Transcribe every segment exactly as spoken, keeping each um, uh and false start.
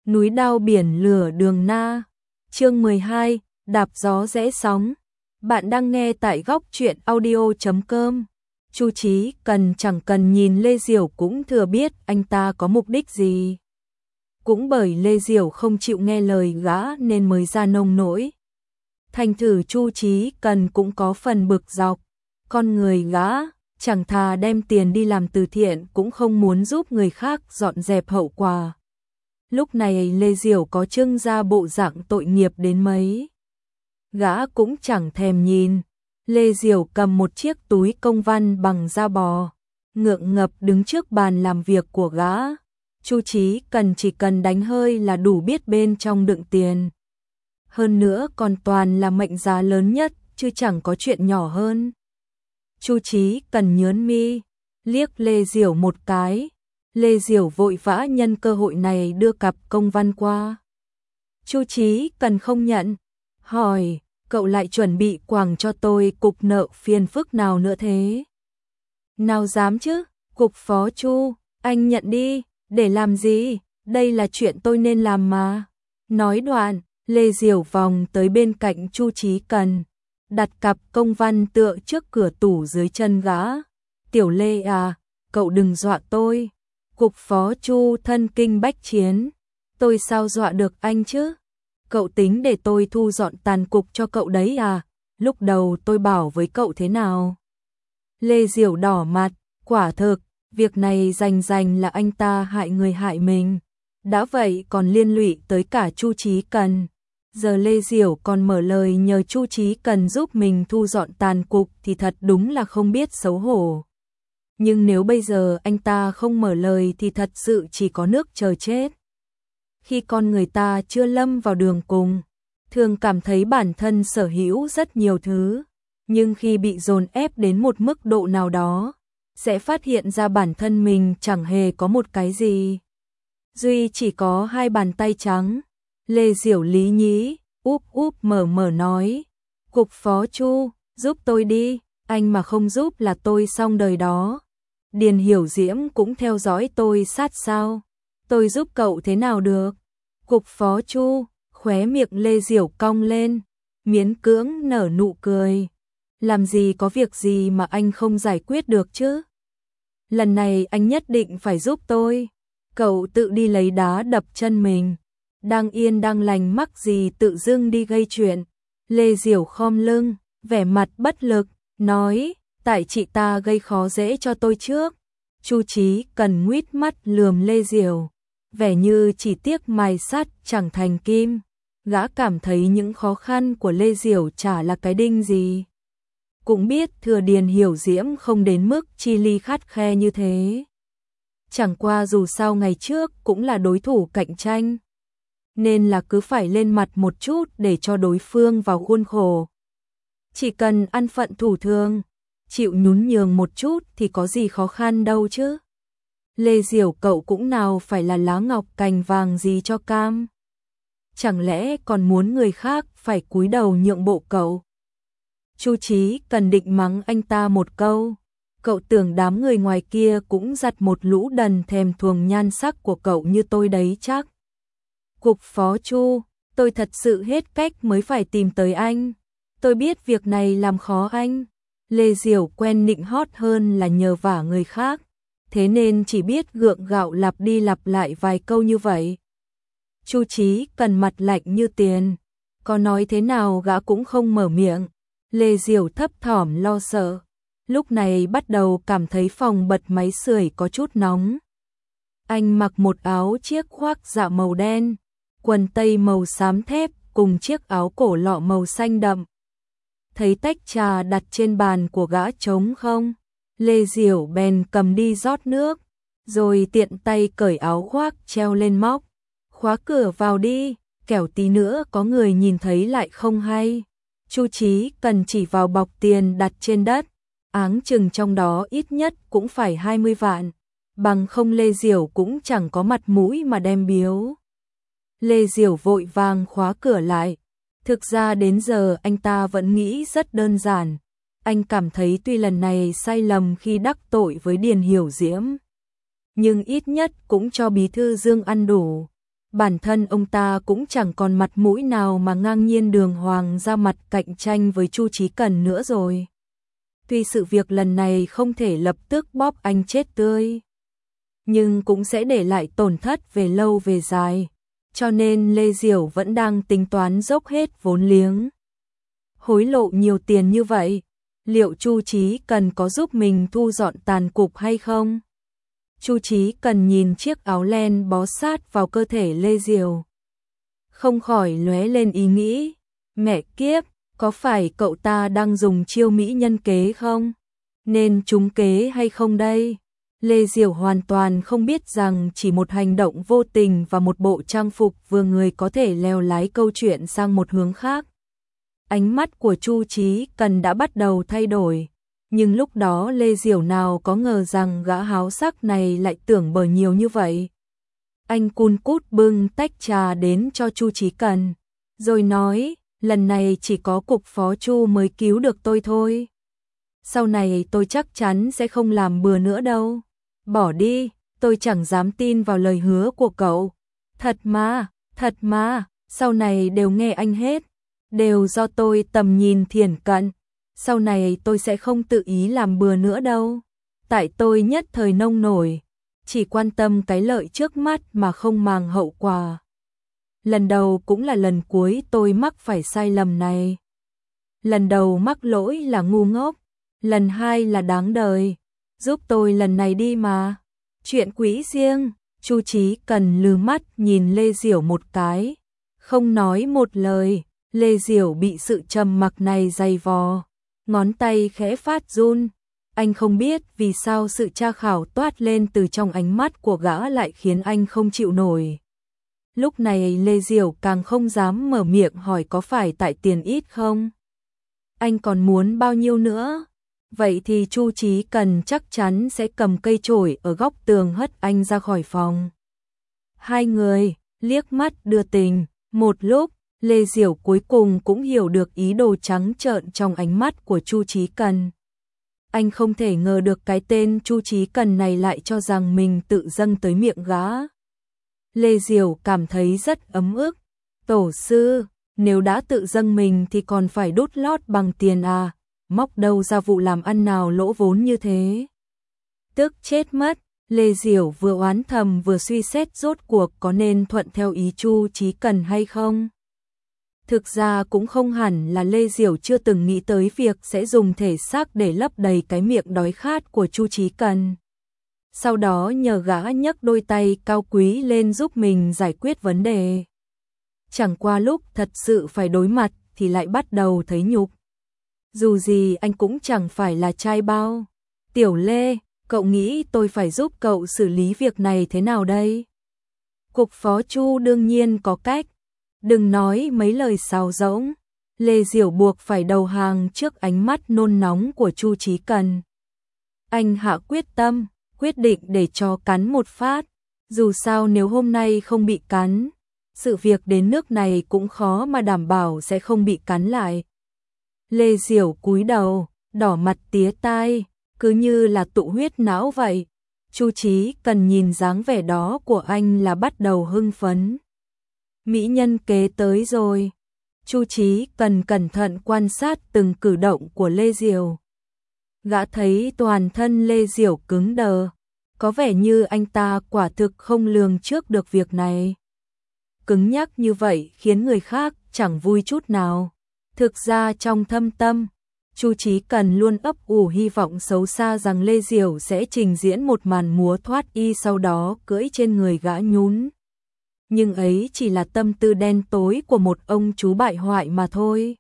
Núi đao biển lửa đường na. Chương mười hai, đạp gió rẽ sóng. Bạn đang nghe tại góc truyện audio chấm com. Chu Chí Cần chẳng cần nhìn Lê Diểu cũng thừa biết anh ta có mục đích gì. Cũng bởi Lê Diểu không chịu nghe lời gã nên mới ra nông nỗi. Thành thử Chu Chí Cần cũng có phần bực dọc. Con người gã, chẳng thà đem tiền đi làm từ thiện cũng không muốn giúp người khác dọn dẹp hậu quả. Lúc này Lê Diểu có trưng ra bộ dạng tội nghiệp đến mấy. Gã cũng chẳng thèm nhìn. Lê Diểu cầm một chiếc túi công văn bằng da bò, ngượng ngập đứng trước bàn làm việc của gã. Chu Chí Cần chỉ cần đánh hơi là đủ biết bên trong đựng tiền. Hơn nữa còn toàn là mệnh giá lớn nhất, chứ chẳng có chuyện nhỏ hơn. Chu Chí Cần nhớn mi, liếc Lê Diểu một cái. Lê Diểu vội vã nhân cơ hội này đưa cặp công văn qua. Chu Chí Cần không nhận, hỏi, cậu lại chuẩn bị quàng cho tôi cục nợ phiền phức nào nữa thế? Nào dám chứ, cục phó Chu, anh nhận đi, để làm gì, đây là chuyện tôi nên làm mà. Nói đoạn, Lê Diểu vòng tới bên cạnh Chu Chí Cần, đặt cặp công văn tựa trước cửa tủ dưới chân gã. Tiểu Lê à, cậu đừng dọa tôi. Cục phó Chu thân kinh bách chiến, tôi sao dọa được anh chứ? Cậu tính để tôi thu dọn tàn cục cho cậu đấy à? Lúc đầu tôi bảo với cậu thế nào? Lê Diểu đỏ mặt, quả thực, việc này rành rành là anh ta hại người hại mình. Đã vậy còn liên lụy tới cả Chu Chí Cần. Giờ Lê Diểu còn mở lời nhờ Chu Chí Cần giúp mình thu dọn tàn cục thì thật đúng là không biết xấu hổ. Nhưng nếu bây giờ anh ta không mở lời thì thật sự chỉ có nước chờ chết. Khi con người ta chưa lâm vào đường cùng, thường cảm thấy bản thân sở hữu rất nhiều thứ, nhưng khi bị dồn ép đến một mức độ nào đó, sẽ phát hiện ra bản thân mình chẳng hề có một cái gì. Duy chỉ có hai bàn tay trắng. Lê Diểu lý nhí, úp úp mở mở nói, cục phó Chu, giúp tôi đi, anh mà không giúp là tôi xong đời đó. Điền Hiểu Diễm cũng theo dõi tôi sát sao, tôi giúp cậu thế nào được? Cục phó Chu, khóe miệng Lê Diểu cong lên, miễn cưỡng nở nụ cười. Làm gì có việc gì mà anh không giải quyết được chứ? Lần này anh nhất định phải giúp tôi. Cậu tự đi lấy đá đập chân mình, đang yên đang lành mắc gì tự dưng đi gây chuyện. Lê Diểu khom lưng, vẻ mặt bất lực, nói, tại chị ta gây khó dễ cho tôi trước. Chu Chí Cần nguýt mắt lườm Lê Diểu, vẻ như chỉ tiếc mài sắt chẳng thành kim. Gã cảm thấy những khó khăn của Lê Diểu chả là cái đinh gì. Cũng biết thừa Điền Hiểu Diễm không đến mức chi ly khắt khe như thế. Chẳng qua dù sao ngày trước cũng là đối thủ cạnh tranh, nên là cứ phải lên mặt một chút để cho đối phương vào khuôn khổ. Chỉ cần ăn phận thủ thường, chịu nhún nhường một chút thì có gì khó khăn đâu chứ. Lê Diểu cậu cũng nào phải là lá ngọc cành vàng gì cho cam. Chẳng lẽ còn muốn người khác phải cúi đầu nhượng bộ cậu? Chu Chí Cần định mắng anh ta một câu. Cậu tưởng đám người ngoài kia cũng giặt một lũ đần thèm thuồng nhan sắc của cậu như tôi đấy chắc. Cục phó Chu, tôi thật sự hết cách mới phải tìm tới anh. Tôi biết việc này làm khó anh. Lê Diểu quen nịnh hót hơn là nhờ vả người khác, thế nên chỉ biết gượng gạo lặp đi lặp lại vài câu như vậy. Chu Chí Cần mặt lạnh như tiền, có nói thế nào gã cũng không mở miệng. Lê Diểu thấp thỏm lo sợ, lúc này bắt đầu cảm thấy phòng bật máy sưởi có chút nóng. Anh mặc một áo chiếc khoác dạ màu đen, quần tây màu xám thép cùng chiếc áo cổ lọ màu xanh đậm. Thấy tách trà đặt trên bàn của gã trống không, Lê Diểu bèn cầm đi rót nước, rồi tiện tay cởi áo khoác treo lên móc. Khóa cửa vào đi, kẻo tí nữa có người nhìn thấy lại không hay. Chu Chí Cần chỉ vào bọc tiền đặt trên đất, áng chừng trong đó ít nhất cũng phải hai mươi vạn, bằng không Lê Diểu cũng chẳng có mặt mũi mà đem biếu. Lê Diểu vội vàng khóa cửa lại. Thực ra đến giờ anh ta vẫn nghĩ rất đơn giản. Anh cảm thấy tuy lần này sai lầm khi đắc tội với Điền Hiểu Diễm, nhưng ít nhất cũng cho bí thư Dương ăn đủ. bản thân ông ta cũng chẳng còn mặt mũi nào mà ngang nhiên đường hoàng ra mặt cạnh tranh với Chu Chí Cần nữa rồi. Tuy sự việc lần này không thể lập tức bóp anh chết tươi, nhưng cũng sẽ để lại tổn thất về lâu về dài, cho nên Lê Diểu vẫn đang tính toán dốc hết vốn liếng. Hối lộ nhiều tiền như vậy, liệu Chu Chí Cần có giúp mình thu dọn tàn cục hay không? Chu Chí Cần nhìn chiếc áo len bó sát vào cơ thể Lê Diểu, không khỏi lóe lên ý nghĩ, mẹ kiếp, có phải cậu ta đang dùng chiêu mỹ nhân kế không? Nên trúng kế hay không đây? Lê Diểu hoàn toàn không biết rằng chỉ một hành động vô tình và một bộ trang phục vừa người có thể lèo lái câu chuyện sang một hướng khác. Ánh mắt của Chu Chí Cần đã bắt đầu thay đổi, nhưng lúc đó Lê Diểu nào có ngờ rằng gã háo sắc này lại tưởng bở nhiều như vậy. Anh cun cút bưng tách trà đến cho Chu Chí Cần, rồi nói, lần này chỉ có cục phó Chu mới cứu được tôi thôi. Sau này tôi chắc chắn sẽ không làm bừa nữa đâu. Bỏ đi, tôi chẳng dám tin vào lời hứa của cậu. Thật mà, thật mà, sau này đều nghe anh hết. Đều do tôi tầm nhìn thiển cận. Sau này tôi sẽ không tự ý làm bừa nữa đâu. Tại tôi nhất thời nông nổi, chỉ quan tâm cái lợi trước mắt mà không màng hậu quả. Lần đầu cũng là lần cuối tôi mắc phải sai lầm này. Lần đầu mắc lỗi là ngu ngốc, lần hai là đáng đời. Giúp tôi lần này đi mà. Chuyện quý riêng. Chu Chí Cần lừ mắt nhìn Lê Diểu một cái, không nói một lời. Lê Diểu bị sự trầm mặc này dày vò, ngón tay khẽ phát run. Anh không biết vì sao sự tra khảo toát lên từ trong ánh mắt của gã lại khiến anh không chịu nổi. Lúc này Lê Diểu càng không dám mở miệng hỏi có phải tại tiền ít không? Anh còn muốn bao nhiêu nữa? Vậy thì Chu Chí Cần chắc chắn sẽ cầm cây chổi ở góc tường hất anh ra khỏi phòng. Hai người liếc mắt đưa tình, một lúc, Lê Diểu cuối cùng cũng hiểu được ý đồ trắng trợn trong ánh mắt của Chu Chí Cần. Anh không thể ngờ được cái tên Chu Chí Cần này lại cho rằng mình tự dâng tới miệng gã. Lê Diểu cảm thấy rất ấm ức. Tổ sư, nếu đã tự dâng mình thì còn phải đút lót bằng tiền à? Móc đâu ra vụ làm ăn nào lỗ vốn như thế? Tức chết mất, Lê Diểu vừa oán thầm vừa suy xét rốt cuộc có nên thuận theo ý Chu Chí Cần hay không. Thực ra cũng không hẳn là Lê Diểu chưa từng nghĩ tới việc sẽ dùng thể xác để lấp đầy cái miệng đói khát của Chu Chí Cần. Sau đó nhờ gã nhấc đôi tay cao quý lên giúp mình giải quyết vấn đề. Chẳng qua lúc thật sự phải đối mặt thì lại bắt đầu thấy nhục. Dù gì anh cũng chẳng phải là trai bao. Tiểu Lê, cậu nghĩ tôi phải giúp cậu xử lý việc này thế nào đây? Cục phó Chu đương nhiên có cách. Đừng nói mấy lời sáo rỗng. Lê Diểu buộc phải đầu hàng trước ánh mắt nôn nóng của Chu Chí Cần. Anh hạ quyết tâm, quyết định để cho cắn một phát. Dù sao nếu hôm nay không bị cắn, sự việc đến nước này cũng khó mà đảm bảo sẽ không bị cắn lại. Lê Diểu cúi đầu, đỏ mặt tía tai, cứ như là tụ huyết não vậy. Chu Chí Cần nhìn dáng vẻ đó của anh là bắt đầu hưng phấn. Mỹ nhân kế tới rồi. Chu Chí Cần cẩn thận quan sát từng cử động của Lê Diểu. Gã thấy toàn thân Lê Diểu cứng đờ, có vẻ như anh ta quả thực không lường trước được việc này. Cứng nhắc như vậy khiến người khác chẳng vui chút nào. Thực ra trong thâm tâm, Chu Chí Cần luôn ấp ủ hy vọng xấu xa rằng Lê Diểu sẽ trình diễn một màn múa thoát y sau đó cưỡi trên người gã nhún. Nhưng ấy chỉ là tâm tư đen tối của một ông chú bại hoại mà thôi.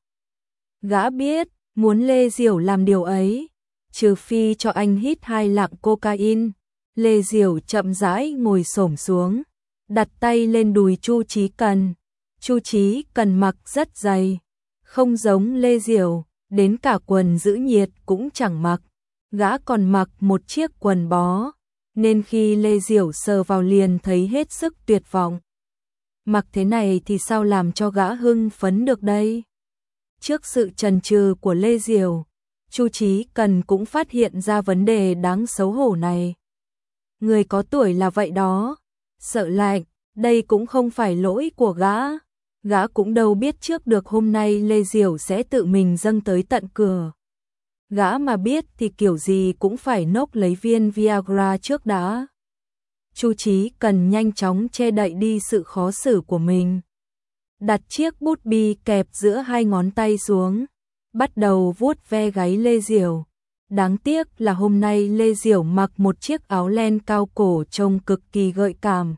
Gã biết, muốn Lê Diểu làm điều ấy, trừ phi cho anh hít hai lạng cocaine. Lê Diểu chậm rãi ngồi xổm xuống, đặt tay lên đùi Chu Chí Cần. Chu Chí Cần mặc rất dày, không giống Lê Diểu, đến cả quần giữ nhiệt cũng chẳng mặc. Gã còn mặc một chiếc quần bó, nên khi Lê Diểu sờ vào liền thấy hết sức tuyệt vọng. Mặc thế này thì sao làm cho gã hưng phấn được đây? Trước sự chần chừ của Lê Diểu, Chu Chí Cần cũng phát hiện ra vấn đề đáng xấu hổ này. Người có tuổi là vậy đó, sợ lạnh, Đây cũng không phải lỗi của gã. Gã cũng đâu biết trước được hôm nay Lê Diểu sẽ tự mình dâng tới tận cửa. Gã mà biết thì kiểu gì cũng phải nốc lấy viên Viagra trước đã. Chu Chí Cần nhanh chóng che đậy đi sự khó xử của mình. Đặt chiếc bút bi kẹp giữa hai ngón tay xuống, bắt đầu vuốt ve gáy Lê Diểu. Đáng tiếc là hôm nay Lê Diểu mặc một chiếc áo len cao cổ trông cực kỳ gợi cảm,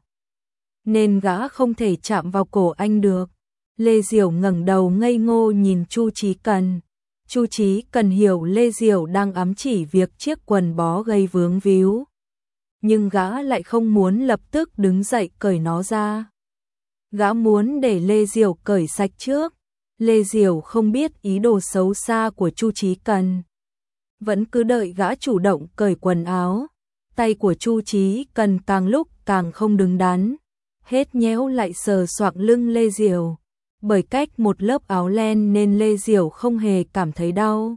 nên gã không thể chạm vào cổ anh được. Lê Diểu ngẩng đầu ngây ngô nhìn Chu Chí Cần. Chu Chí Cần hiểu Lê Diểu đang ám chỉ việc chiếc quần bó gây vướng víu, nhưng gã lại không muốn lập tức đứng dậy cởi nó ra. Gã muốn để Lê Diểu cởi sạch trước. Lê Diểu không biết ý đồ xấu xa của Chu Chí Cần, vẫn cứ đợi gã chủ động cởi quần áo. Tay của Chu Chí Cần càng lúc càng không đứng đắn, hết nhéo lại sờ soạng lưng Lê Diểu. Bởi cách một lớp áo len nên Lê Diểu không hề cảm thấy đau,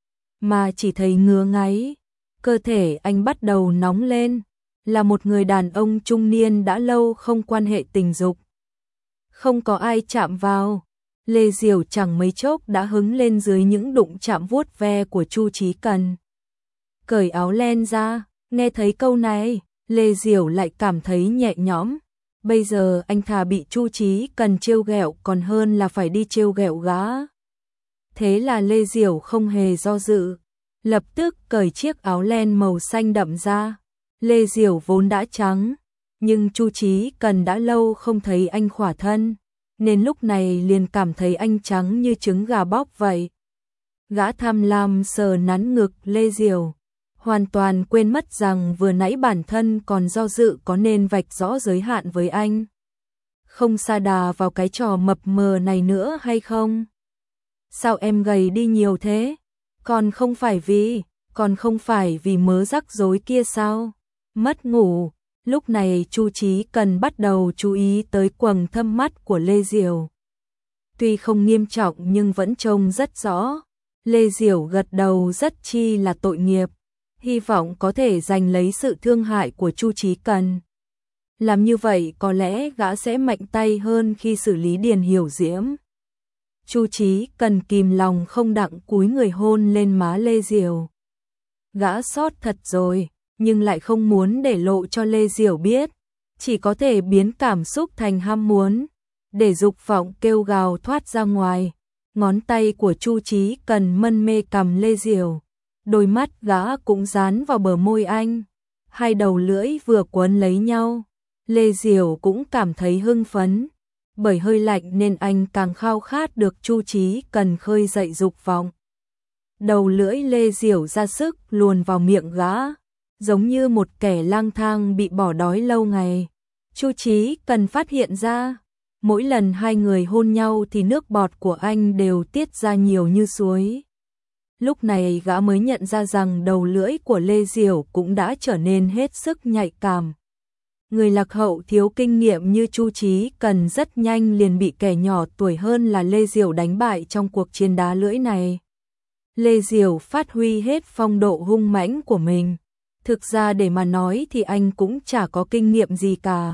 mà chỉ thấy ngứa ngáy. Cơ thể anh bắt đầu nóng lên, là một người đàn ông trung niên đã lâu không quan hệ tình dục. Không có ai chạm vào, Lê Diểu chẳng mấy chốc đã hứng lên dưới những đụng chạm vuốt ve của Chu Chí Cần. Cởi áo len ra, nghe thấy câu này, Lê Diểu lại cảm thấy nhẹ nhõm. Bây giờ anh thà bị Chu Chí Cần trêu ghẹo còn hơn là phải đi trêu ghẹo gã. Thế là Lê Diểu không hề do dự, lập tức cởi chiếc áo len màu xanh đậm ra. Lê Diểu vốn đã trắng, nhưng Chu Chí Cần đã lâu không thấy anh khỏa thân, nên lúc này liền cảm thấy anh trắng như trứng gà bóc vậy. Gã tham lam sờ nắn ngực Lê Diểu, hoàn toàn quên mất rằng vừa nãy bản thân còn do dự có nên vạch rõ giới hạn với anh, không sa đà vào cái trò mập mờ này nữa hay không. Sao em gầy đi nhiều thế? Còn không phải vì, còn không phải vì mớ rắc rối kia sao? Mất ngủ. Lúc này Chu Chí Cần bắt đầu chú ý tới quầng thâm mắt của Lê Diểu. Tuy không nghiêm trọng nhưng vẫn trông rất rõ. Lê Diểu gật đầu rất chi là tội nghiệp, hy vọng có thể giành lấy sự thương hại của Chu Chí Cần. Làm như vậy có lẽ gã sẽ mạnh tay hơn khi xử lý Điền Hiểu Diễm. Chu Chí Cần kìm lòng không đặng cúi người hôn lên má Lê Diểu. Gã sót thật rồi, nhưng lại không muốn để lộ cho Lê Diểu biết, chỉ có thể biến cảm xúc thành ham muốn, để dục vọng kêu gào thoát ra ngoài. Ngón tay của Chu Chí Cần mân mê cằm Lê Diểu, đôi mắt gã cũng dán vào bờ môi anh, hai đầu lưỡi vừa quấn lấy nhau. Lê Diểu cũng cảm thấy hưng phấn, bởi hơi lạnh nên anh càng khao khát được Chu Chí Cần khơi dậy dục vọng. Đầu lưỡi Lê Diểu ra sức luồn vào miệng gã, giống như một kẻ lang thang bị bỏ đói lâu ngày. Chu Chí Cần phát hiện ra, mỗi lần hai người hôn nhau thì nước bọt của anh đều tiết ra nhiều như suối. Lúc này gã mới nhận ra rằng đầu lưỡi của Lê Diểu cũng đã trở nên hết sức nhạy cảm. Người lạc hậu thiếu kinh nghiệm như Chu Chí Cần rất nhanh liền bị kẻ nhỏ tuổi hơn là Lê Diểu đánh bại trong cuộc chiến đá lưỡi này. Lê Diểu phát huy hết phong độ hung mãnh của mình. Thực ra để mà nói thì anh cũng chả có kinh nghiệm gì cả.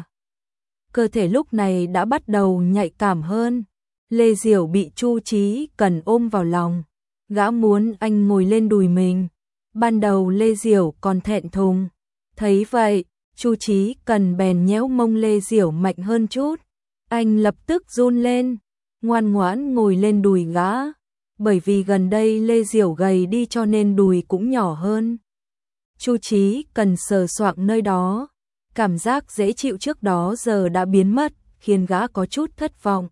Cơ thể lúc này đã bắt đầu nhạy cảm hơn. Lê Diểu bị Chu Chí Cần ôm vào lòng. Gã muốn anh ngồi lên đùi mình. Ban đầu Lê Diểu còn thẹn thùng. Thấy vậy, Chu Chí Cần bèn nhéo mông Lê Diểu mạnh hơn chút. Anh lập tức run lên, ngoan ngoãn ngồi lên đùi gã. Bởi vì gần đây Lê Diểu gầy đi cho nên đùi cũng nhỏ hơn. Chu Chí Cần sờ soạng nơi đó, cảm giác dễ chịu trước đó giờ đã biến mất, khiến gã có chút thất vọng.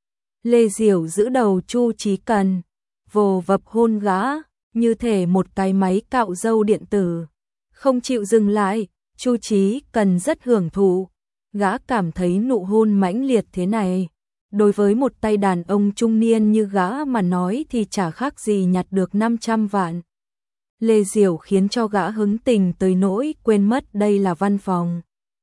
Lê Diểu giữ đầu Chu Chí Cần, vồ vập hôn gã, như thể một cái máy cạo râu điện tử. Không chịu dừng lại, Chu Chí Cần rất hưởng thụ. Gã cảm thấy nụ hôn mãnh liệt thế này, đối với một tay đàn ông trung niên như gã mà nói thì chả khác gì nhặt được năm trăm vạn. Lê Diểu khiến cho gã hứng tình tới nỗi quên mất đây là văn phòng.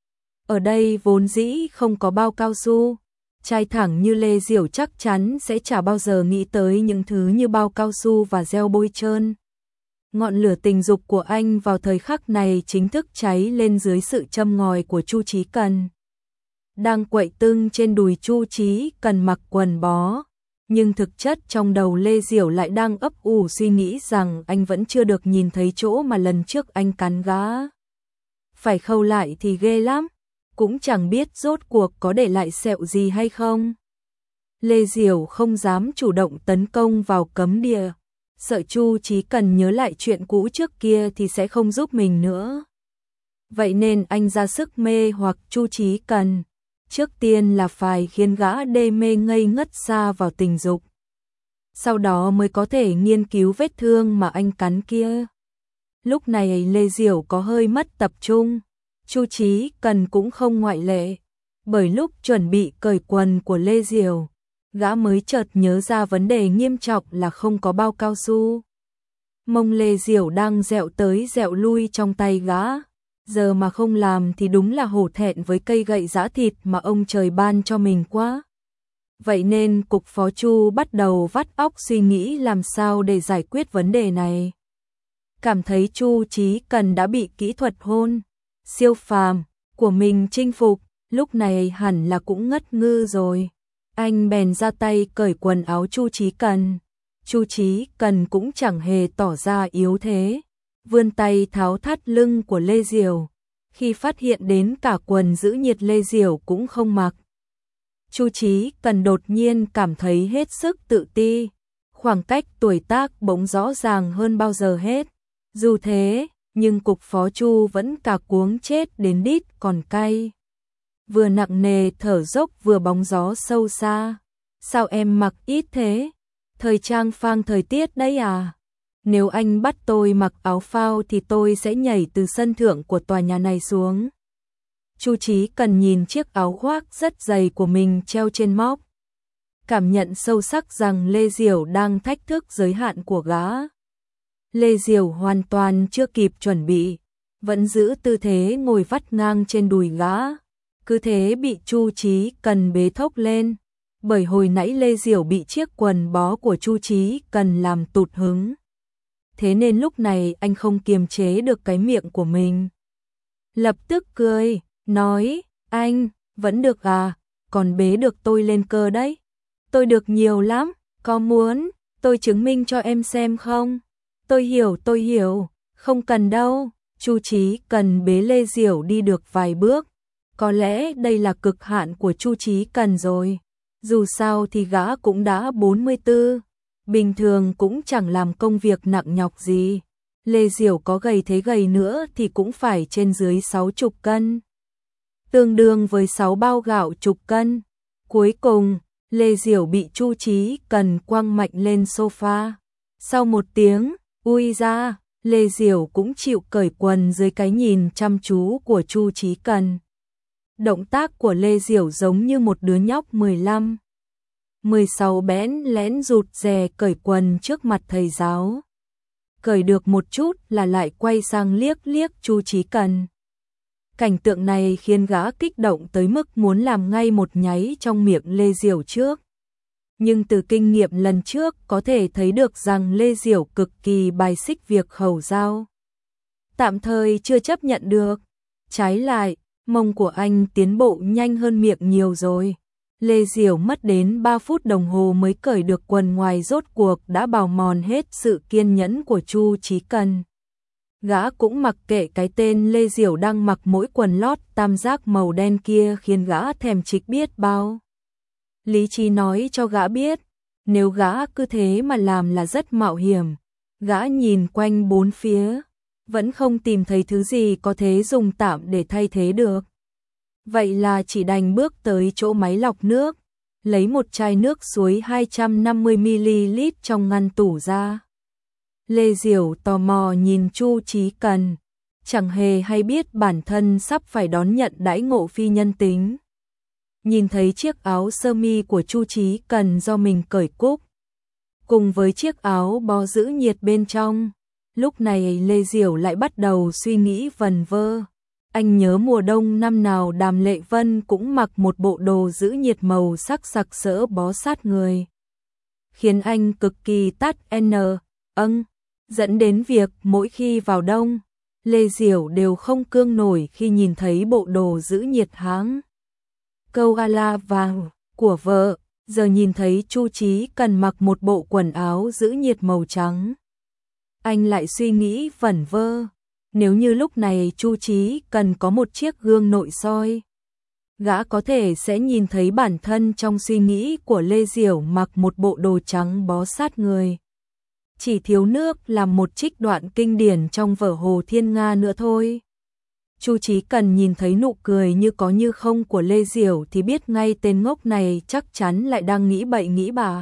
Ở đây vốn dĩ không có bao cao su. Trai thẳng như Lê Diểu chắc chắn sẽ chả bao giờ nghĩ tới những thứ như bao cao su và gel bôi trơn. Ngọn lửa tình dục của anh vào thời khắc này chính thức cháy lên dưới sự châm ngòi của Chu Chí Cần. đang quậy tưng trên đùi Chu Chí Cần mặc quần bó. Nhưng thực chất trong đầu Lê Diểu lại đang ấp ủ suy nghĩ rằng anh vẫn chưa được nhìn thấy chỗ mà lần trước anh cắn gã. Phải khâu lại thì ghê lắm, cũng chẳng biết rốt cuộc có để lại sẹo gì hay không. Lê Diểu không dám chủ động tấn công vào cấm địa, sợ Chu Chí Cần nhớ lại chuyện cũ trước kia thì sẽ không giúp mình nữa. Vậy nên anh ra sức mê hoặc Chu Chí Cần. Trước tiên là phải khiến gã đê mê ngây ngất xa vào tình dục. Sau đó mới có thể nghiên cứu vết thương mà anh cắn kia. Lúc này Lê Diểu có hơi mất tập trung. Chu Chí Cần cũng không ngoại lệ. Bởi lúc chuẩn bị cởi quần của Lê Diểu, gã mới chợt nhớ ra vấn đề nghiêm trọng là không có bao cao su. Mông Lê Diểu đang dẹo tới dẹo lui trong tay gã. Giờ mà không làm thì đúng là hổ thẹn với cây gậy giã thịt mà ông trời ban cho mình quá. Vậy nên cục phó Chu bắt đầu vắt óc suy nghĩ làm sao để giải quyết vấn đề này. Cảm thấy Chu Chí Cần đã bị kỹ thuật hôn siêu phàm của mình chinh phục, lúc này hẳn là cũng ngất ngư rồi. Anh bèn ra tay cởi quần áo Chu Chí Cần. Chu Chí Cần cũng chẳng hề tỏ ra yếu thế, vươn tay tháo thắt lưng của Lê Diểu. Khi phát hiện đến cả quần giữ nhiệt Lê Diểu cũng không mặc, Chu Chí Cần đột nhiên cảm thấy hết sức tự ti. Khoảng cách tuổi tác bỗng rõ ràng hơn bao giờ hết. Dù thế, nhưng cục phó Chu vẫn cà cuống chết đến đít còn cay. Vừa nặng nề thở dốc vừa bóng gió sâu xa. Sao em mặc ít thế? Thời trang phang thời tiết đấy à? Nếu anh bắt tôi mặc áo phao thì tôi sẽ nhảy từ sân thượng của tòa nhà này xuống. Chu Chí Cần nhìn chiếc áo khoác rất dày của mình treo trên móc. Cảm nhận sâu sắc rằng Lê Diểu đang thách thức giới hạn của gã. Lê Diểu hoàn toàn chưa kịp chuẩn bị, vẫn giữ tư thế ngồi vắt ngang trên đùi gã. Cứ thế bị Chu Chí Cần bế thốc lên. Bởi hồi nãy Lê Diểu bị chiếc quần bó của Chu Chí Cần làm tụt hứng. Thế nên lúc này anh không kiềm chế được cái miệng của mình. Lập tức cười, nói, anh, vẫn được à, còn bế được tôi lên cơ đấy. Tôi được nhiều lắm, có muốn, tôi chứng minh cho em xem không? Tôi hiểu, tôi hiểu, không cần đâu. Chu Chí Cần bế Lê Diểu đi được vài bước. Có lẽ đây là cực hạn của Chu Chí Cần rồi. Dù sao thì gã cũng đã bốn mươi tư. Bình thường cũng chẳng làm công việc nặng nhọc gì. Lê Diểu có gầy thế gầy nữa thì cũng phải trên dưới sáu chục cân. Tương đương với sáu bao gạo chục cân. Cuối cùng, Lê Diểu bị Chu Chí Cần quăng mạnh lên sofa. Sau một tiếng, ui ra, Lê Diểu cũng chịu cởi quần dưới cái nhìn chăm chú của Chu Chí Cần. Động tác của Lê Diểu giống như một đứa nhóc mười lăm, mười sáu bẽn lén rụt rè cởi quần trước mặt thầy giáo. Cởi được một chút là lại quay sang liếc liếc Chu Chí Cần. Cảnh tượng này khiến gã kích động tới mức muốn làm ngay một nháy trong miệng Lê Diểu trước. Nhưng từ kinh nghiệm lần trước có thể thấy được rằng Lê Diểu cực kỳ bài xích việc khẩu giao. Tạm thời chưa chấp nhận được. Trái lại, mông của anh tiến bộ nhanh hơn miệng nhiều rồi. Lê Diểu mất đến ba phút đồng hồ mới cởi được quần ngoài, rốt cuộc đã bào mòn hết sự kiên nhẫn của Chu Chí Cần. Gã cũng mặc kệ cái tên Lê Diểu đang mặc mỗi quần lót tam giác màu đen kia khiến gã thèm chích biết bao. Lý trí nói cho gã biết, nếu gã cứ thế mà làm là rất mạo hiểm. Gã nhìn quanh bốn phía, vẫn không tìm thấy thứ gì có thể dùng tạm để thay thế được. Vậy là chỉ đành bước tới chỗ máy lọc nước, lấy một chai nước suối hai trăm năm mươi mi li lít trong ngăn tủ ra. Lê Diểu tò mò nhìn Chu Chí Cần, chẳng hề hay biết bản thân sắp phải đón nhận đãi ngộ phi nhân tính. Nhìn thấy chiếc áo sơ mi của Chu Chí Cần do mình cởi cúc, cùng với chiếc áo bó giữ nhiệt bên trong, lúc này Lê Diểu lại bắt đầu suy nghĩ vẩn vơ. Anh nhớ mùa đông năm nào Đàm Lệ Vân cũng mặc một bộ đồ giữ nhiệt màu sắc sặc sỡ bó sát người, khiến anh cực kỳ tắt n, âng, dẫn đến việc mỗi khi vào đông, Lê Diểu đều không cương nổi khi nhìn thấy bộ đồ giữ nhiệt háng câu gala vàng của vợ, giờ nhìn thấy Chu Chí Cần mặc một bộ quần áo giữ nhiệt màu trắng. Anh lại suy nghĩ vẩn vơ, nếu như lúc này Chu Chí Cần có một chiếc gương nội soi, gã có thể sẽ nhìn thấy bản thân trong suy nghĩ của Lê Diểu mặc một bộ đồ trắng bó sát người. Chỉ thiếu nước làm một trích đoạn kinh điển trong vở Hồ Thiên Nga nữa thôi. Chu Chí Cần nhìn thấy nụ cười như có như không của Lê Diểu thì biết ngay tên ngốc này chắc chắn lại đang nghĩ bậy nghĩ bạ.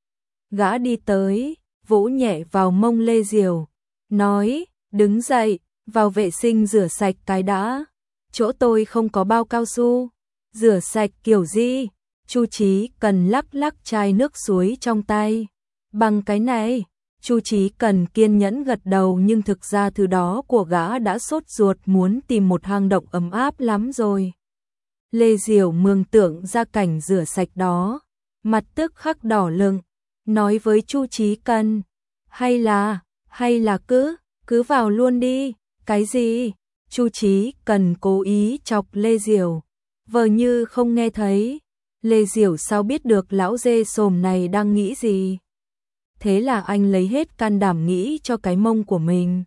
Gã đi tới, vỗ nhẹ vào mông Lê Diểu, nói, đứng dậy, vào vệ sinh rửa sạch cái đã. Chỗ tôi không có bao cao su. Rửa sạch kiểu gì? Chu Chí Cần lắc lắc chai nước suối trong tay. Bằng cái này. Chu Chí Cần kiên nhẫn gật đầu, nhưng thực ra thứ đó của gã đã sốt ruột muốn tìm một hang động ấm áp lắm rồi. Lê Diểu mường tượng ra cảnh rửa sạch đó, mặt tức khắc đỏ lựng, nói với Chu Chí Cần, hay là, hay là cứ, cứ vào luôn đi. Cái gì? Chu Chí Cần cố ý chọc Lê Diểu, vờ như không nghe thấy. Lê Diểu sao biết được lão dê sồm này đang nghĩ gì? Thế là anh lấy hết can đảm nghĩ cho cái mông của mình.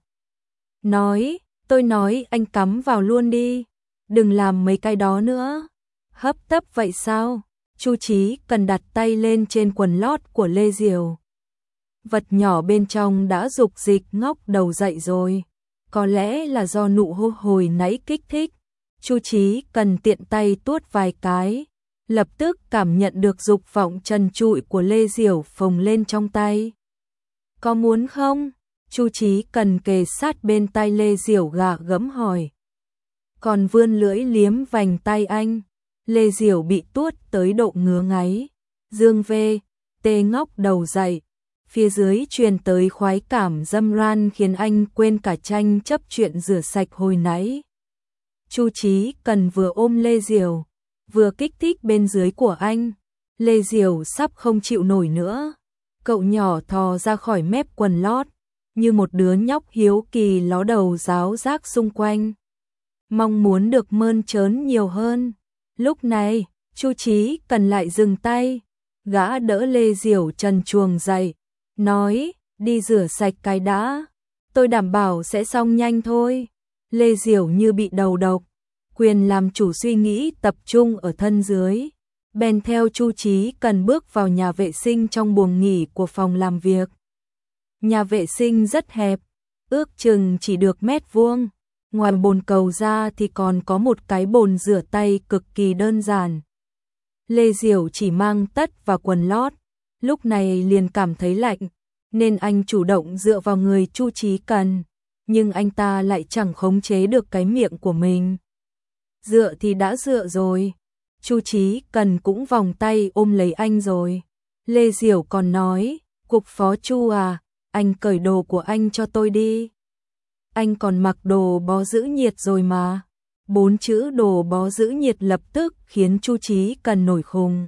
Nói, tôi nói anh cắm vào luôn đi, đừng làm mấy cái đó nữa. Hấp tấp vậy sao? Chu Chí Cần đặt tay lên trên quần lót của Lê Diểu. Vật nhỏ bên trong đã dục dịch ngóc đầu dậy rồi. Có lẽ là do nụ hôn hồi nãy kích thích. Chu Chí Cần tiện tay tuốt vài cái, lập tức cảm nhận được dục vọng trần trụi của Lê Diểu phồng lên trong tay. Có muốn không? Chu Chí Cần kề sát bên tai Lê Diểu gạ gẫm hỏi. Còn vươn lưỡi liếm vành tay anh. Lê Diểu bị tuốt tới độ ngứa ngáy. Dương vê, tê ngóc đầu dậy. Phía dưới truyền tới khoái cảm dâm ran khiến anh quên cả tranh chấp chuyện rửa sạch hồi nãy. Chu Chí Cần vừa ôm Lê Diểu, vừa kích thích bên dưới của anh. Lê Diểu sắp không chịu nổi nữa. Cậu nhỏ thò ra khỏi mép quần lót, như một đứa nhóc hiếu kỳ ló đầu ráo rác xung quanh, mong muốn được mơn trớn nhiều hơn. Lúc này, Chu Chí Cần lại dừng tay, gã đỡ Lê Diểu trần truồng dậy, nói, đi rửa sạch cái đã, tôi đảm bảo sẽ xong nhanh thôi. Lê Diểu như bị đầu độc, quyền làm chủ suy nghĩ tập trung ở thân dưới. Bèn theo Chu Chí Cần bước vào nhà vệ sinh trong buồng nghỉ của phòng làm việc. Nhà vệ sinh rất hẹp, ước chừng chỉ được mét vuông. Ngoài bồn cầu ra thì còn có một cái bồn rửa tay cực kỳ đơn giản. Lê Diểu chỉ mang tất và quần lót, lúc này liền cảm thấy lạnh, nên anh chủ động dựa vào người Chu Chí Cần, nhưng anh ta lại chẳng khống chế được cái miệng của mình. Dựa thì đã dựa rồi. Chu Chí Cần cũng vòng tay ôm lấy anh rồi. Lê Diểu còn nói, cục phó Chu à, anh cởi đồ của anh cho tôi đi. Anh còn mặc đồ bó giữ nhiệt rồi mà. Bốn chữ đồ bó giữ nhiệt lập tức khiến Chu Chí Cần nổi khùng.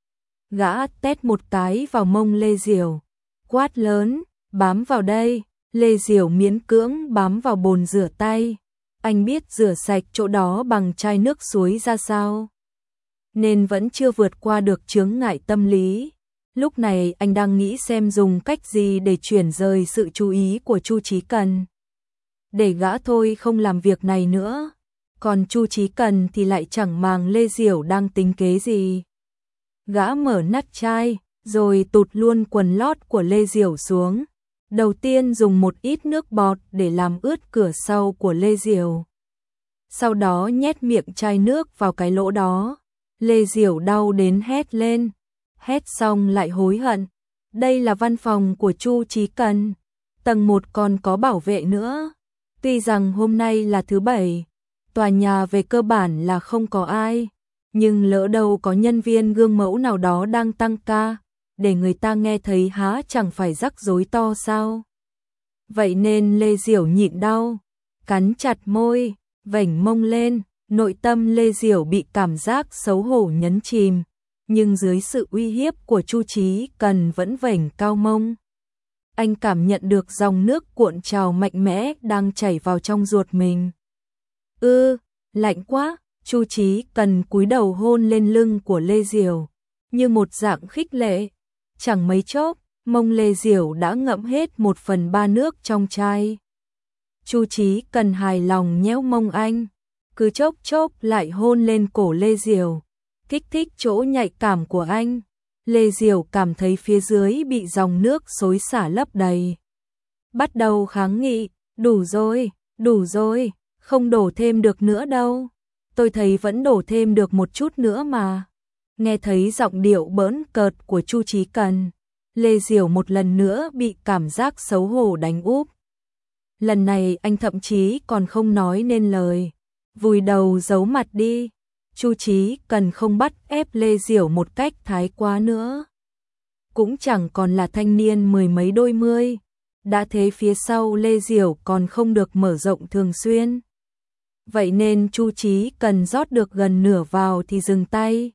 Gã tét một cái vào mông Lê Diểu, quát lớn, bám vào đây. Lê Diểu miễn cưỡng bám vào bồn rửa tay. Anh biết rửa sạch chỗ đó bằng chai nước suối ra sao, nên vẫn chưa vượt qua được chướng ngại tâm lý. Lúc này anh đang nghĩ xem dùng cách gì để chuyển rời sự chú ý của Chu Chí Cần, để gã thôi không làm việc này nữa. Còn Chu Chí Cần thì lại chẳng màng Lê Diểu đang tính kế gì. Gã mở nắp chai, rồi tụt luôn quần lót của Lê Diểu xuống. Đầu tiên dùng một ít nước bọt để làm ướt cửa sau của Lê Diểu. Sau đó nhét miệng chai nước vào cái lỗ đó. Lê Diểu đau đến hét lên. Hét xong lại hối hận. Đây là văn phòng của Chu Chí Cần. Tầng một còn có bảo vệ nữa. Tuy rằng hôm nay là thứ bảy, tòa nhà về cơ bản là không có ai, nhưng lỡ đâu có nhân viên gương mẫu nào đó đang tăng ca, để người ta nghe thấy há chẳng phải rắc rối to sao. Vậy nên Lê Diểu nhịn đau, cắn chặt môi, vểnh mông lên. Nội tâm Lê Diểu bị cảm giác xấu hổ nhấn chìm, nhưng dưới sự uy hiếp của Chu Chí Cần vẫn vểnh cao mông. Anh cảm nhận được dòng nước cuộn trào mạnh mẽ đang chảy vào trong ruột mình. Ư, lạnh quá. Chu Chí Cần cúi đầu hôn lên lưng của Lê Diểu, như một dạng khích lệ. Chẳng mấy chốc, mông Lê Diểu đã ngậm hết một phần ba nước trong chai. Chu Chí Cần hài lòng nhéo mông anh, cứ chốc chốc lại hôn lên cổ Lê Diểu, kích thích chỗ nhạy cảm của anh. Lê Diểu cảm thấy phía dưới bị dòng nước xối xả lấp đầy. Bắt đầu kháng nghị, đủ rồi, đủ rồi, không đổ thêm được nữa đâu. Tôi thấy vẫn đổ thêm được một chút nữa mà. Nghe thấy giọng điệu bỡn cợt của Chu Chí Cần, Lê Diểu một lần nữa bị cảm giác xấu hổ đánh úp. Lần này anh thậm chí còn không nói nên lời, vùi đầu giấu mặt đi. Chu Chí Cần không bắt ép Lê Diểu một cách thái quá nữa. Cũng chẳng còn là thanh niên mười mấy đôi mươi, đã thế phía sau Lê Diểu còn không được mở rộng thường xuyên. Vậy nên Chu Chí Cần rót được gần nửa vào thì dừng tay.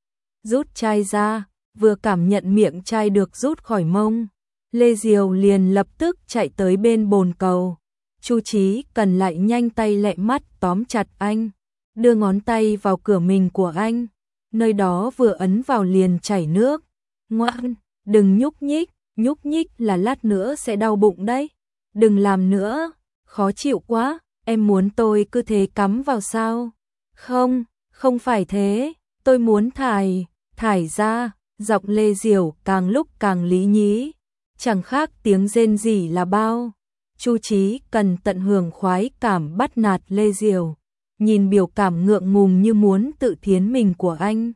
Rút chai ra, vừa cảm nhận miệng chai được rút khỏi mông, Lê Diểu liền lập tức chạy tới bên bồn cầu. Chu Chí Cần lại nhanh tay lẹ mắt tóm chặt anh, đưa ngón tay vào cửa mình của anh, nơi đó vừa ấn vào liền chảy nước. Ngoan, đừng nhúc nhích, nhúc nhích là lát nữa sẽ đau bụng đấy. Đừng làm nữa, khó chịu quá, em muốn tôi cứ thế cắm vào sao? Không, không phải thế, tôi muốn thải, thải ra. Giọng Lê Diểu càng lúc càng lý nhí, chẳng khác tiếng rên rỉ là bao. Chu Chí Cần tận hưởng khoái cảm bắt nạt Lê Diểu, nhìn biểu cảm ngượng ngùng như muốn tự thiến mình của anh.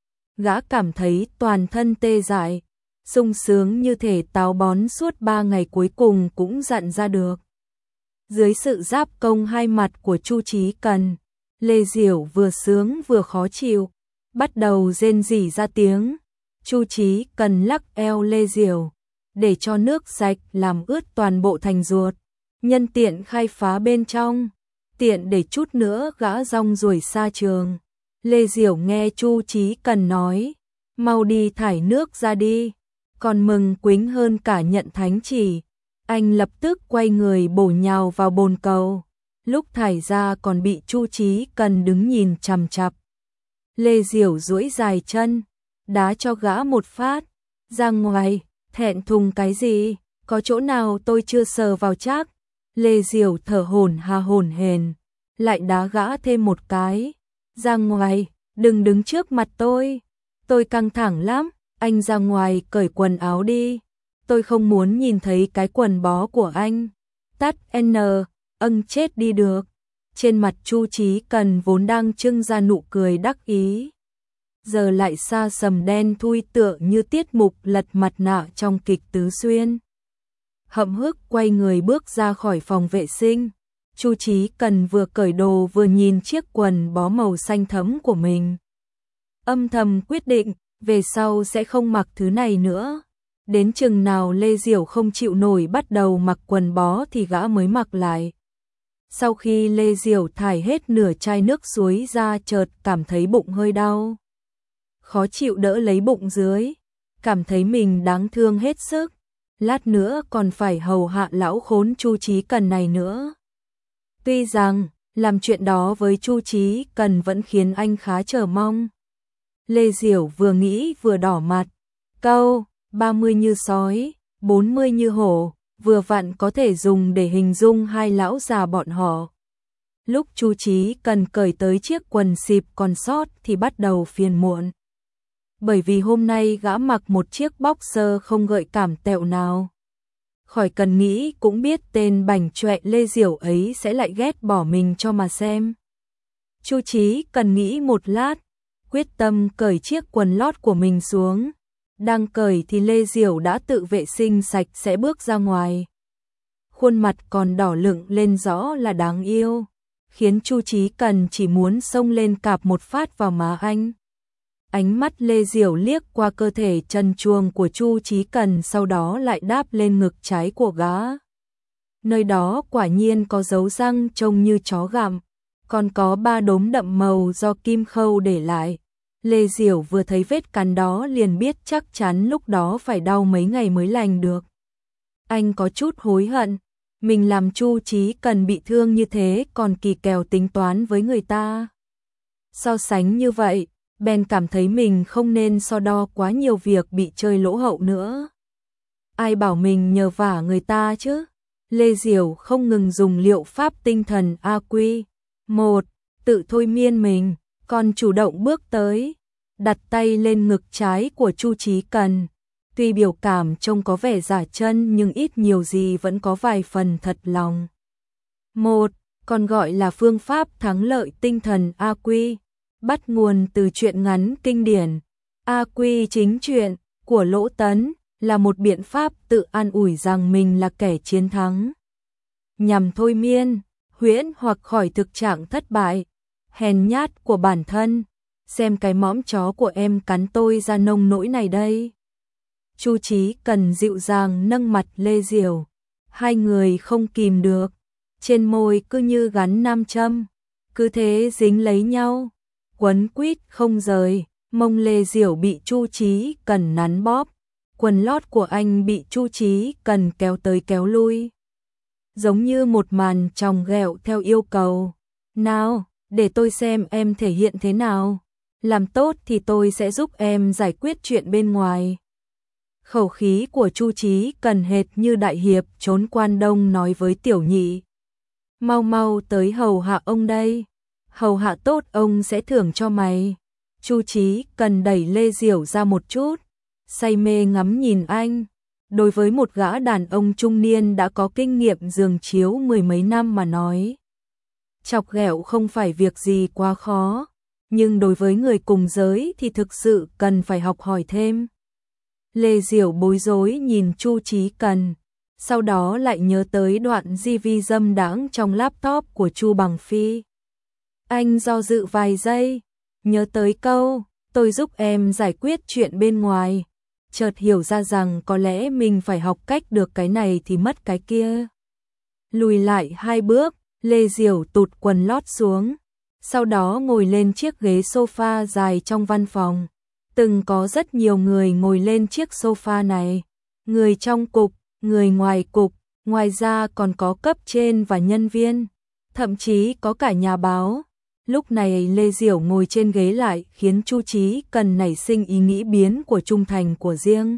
Gã cảm thấy toàn thân tê dại, sung sướng như thể táo bón suốt ba ngày cuối cùng cũng dặn ra được. Dưới sự giáp công hai mặt của Chu Chí Cần, Lê Diểu vừa sướng vừa khó chịu, bắt đầu rên rỉ ra tiếng. Chu Chí Cần lắc eo Lê Diểu, để cho nước sạch làm ướt toàn bộ thành ruột, nhân tiện khai phá bên trong, tiện để chút nữa gã rong ruổi xa trường. Lê Diểu nghe Chu Chí Cần nói, mau đi thải nước ra đi, còn mừng quính hơn cả nhận thánh chỉ. Anh lập tức quay người bổ nhào vào bồn cầu, lúc thải ra còn bị Chu Chí Cần đứng nhìn chằm chằm. Lê Diểu duỗi dài chân, đá cho gã một phát, ra ngoài. Thẹn thùng cái gì, có chỗ nào tôi chưa sờ vào chắc. Lê Diểu thở hổn hà hổn hển, lại đá gã thêm một cái. Ra ngoài, đừng đứng trước mặt tôi, tôi căng thẳng lắm. Anh ra ngoài cởi quần áo đi, tôi không muốn nhìn thấy cái quần bó của anh. Tắt N, âng chết đi được. Trên mặt Chu Chí Cần vốn đang trưng ra nụ cười đắc ý, giờ lại xa sầm đen thui tựa như tiết mục lật mặt nạ trong kịch Tứ Xuyên. Hậm hực quay người bước ra khỏi phòng vệ sinh. Chu Chí Cần vừa cởi đồ vừa nhìn chiếc quần bó màu xanh thẫm của mình, âm thầm quyết định về sau sẽ không mặc thứ này nữa. Đến chừng nào Lê Diểu không chịu nổi bắt đầu mặc quần bó thì gã mới mặc lại. Sau khi Lê Diểu thải hết nửa chai nước suối ra, chợt cảm thấy bụng hơi đau, khó chịu đỡ lấy bụng dưới, cảm thấy mình đáng thương hết sức. Lát nữa còn phải hầu hạ lão khốn Chu Chí Cần này nữa. Tuy rằng làm chuyện đó với Chu Chí Cần vẫn khiến anh khá chờ mong. Lê Diểu vừa nghĩ vừa đỏ mặt. Câu ba mươi như sói, bốn mươi như hổ vừa vặn có thể dùng để hình dung hai lão già bọn họ. Lúc Chu Chí Cần cởi tới chiếc quần xịp còn sót thì bắt đầu phiền muộn. Bởi vì hôm nay gã mặc một chiếc boxer không gợi cảm tẹo nào. Khỏi cần nghĩ cũng biết tên bảnh choẹ Lê Diểu ấy sẽ lại ghét bỏ mình cho mà xem. Chu Chí Cần nghĩ một lát, quyết tâm cởi chiếc quần lót của mình xuống. Đang cởi thì Lê Diểu đã tự vệ sinh sạch sẽ bước ra ngoài. Khuôn mặt còn đỏ lựng lên rõ là đáng yêu, khiến Chu Chí Cần chỉ muốn xông lên cạp một phát vào má anh. Ánh mắt Lê Diểu liếc qua cơ thể trần truồng của Chu Chí Cần, sau đó lại đáp lên ngực trái của gã. Nơi đó quả nhiên có dấu răng trông như chó gặm, còn có ba đốm đậm màu do kim khâu để lại. Lê Diểu vừa thấy vết cắn đó liền biết chắc chắn lúc đó phải đau mấy ngày mới lành được. Anh có chút hối hận, mình làm Chu Chí Cần bị thương như thế còn kỳ kèo tính toán với người ta. So sánh như vậy, bèn cảm thấy mình không nên so đo quá nhiều việc bị chơi lỗ hậu nữa. Ai bảo mình nhờ vả người ta chứ? Lê Diểu không ngừng dùng liệu pháp tinh thần A Quy. Một, tự thôi miên mình, còn chủ động bước tới, đặt tay lên ngực trái của Chu Chí Cần. Tuy biểu cảm trông có vẻ giả chân nhưng ít nhiều gì vẫn có vài phần thật lòng. Một, còn gọi là phương pháp thắng lợi tinh thần A Quy, bắt nguồn từ truyện ngắn kinh điển A Quy chính truyện của Lỗ Tấn, là một biện pháp tự an ủi rằng mình là kẻ chiến thắng. Nhằm thôi miên, huyễn hoặc khỏi thực trạng thất bại, hèn nhát của bản thân. Xem cái mõm chó của em cắn tôi ra nông nỗi này đây. Chu Chí Cần dịu dàng nâng mặt Lê Diểu. Hai người không kìm được. Trên môi cứ như gắn nam châm. Cứ thế dính lấy nhau. Quấn quýt không rời. Mông Lê Diểu bị Chu Chí Cần nắn bóp. Quần lót của anh bị Chu Chí Cần kéo tới kéo lui. Giống như một màn tròng ghẹo theo yêu cầu. Nào, để tôi xem em thể hiện thế nào. Làm tốt thì tôi sẽ giúp em giải quyết chuyện bên ngoài. Khẩu khí của Chu Chí Cần hệt như đại hiệp trốn quan đông nói với tiểu nhị. Mau mau tới hầu hạ ông đây. Hầu hạ tốt ông sẽ thưởng cho mày. Chu Chí Cần đẩy Lê Diểu ra một chút. Say mê ngắm nhìn anh. Đối với một gã đàn ông trung niên đã có kinh nghiệm giường chiếu mười mấy năm mà nói, chọc ghẹo không phải việc gì quá khó. Nhưng đối với người cùng giới thì thực sự cần phải học hỏi thêm. Lê Diểu bối rối nhìn Chu Chí Cần, sau đó lại nhớ tới đoạn di vi dâm đãng trong laptop của Chu Bằng Phi. Anh do dự vài giây, nhớ tới câu, tôi giúp em giải quyết chuyện bên ngoài. Chợt hiểu ra rằng có lẽ mình phải học cách được cái này thì mất cái kia. Lùi lại hai bước, Lê Diểu tụt quần lót xuống. Sau đó ngồi lên chiếc ghế sofa dài trong văn phòng. Từng có rất nhiều người ngồi lên chiếc sofa này. Người trong cục, người ngoài cục, ngoài ra còn có cấp trên và nhân viên. Thậm chí có cả nhà báo. Lúc này Lê Diểu ngồi trên ghế lại khiến Chu Chí Cần nảy sinh ý nghĩ biến của trung thành của riêng.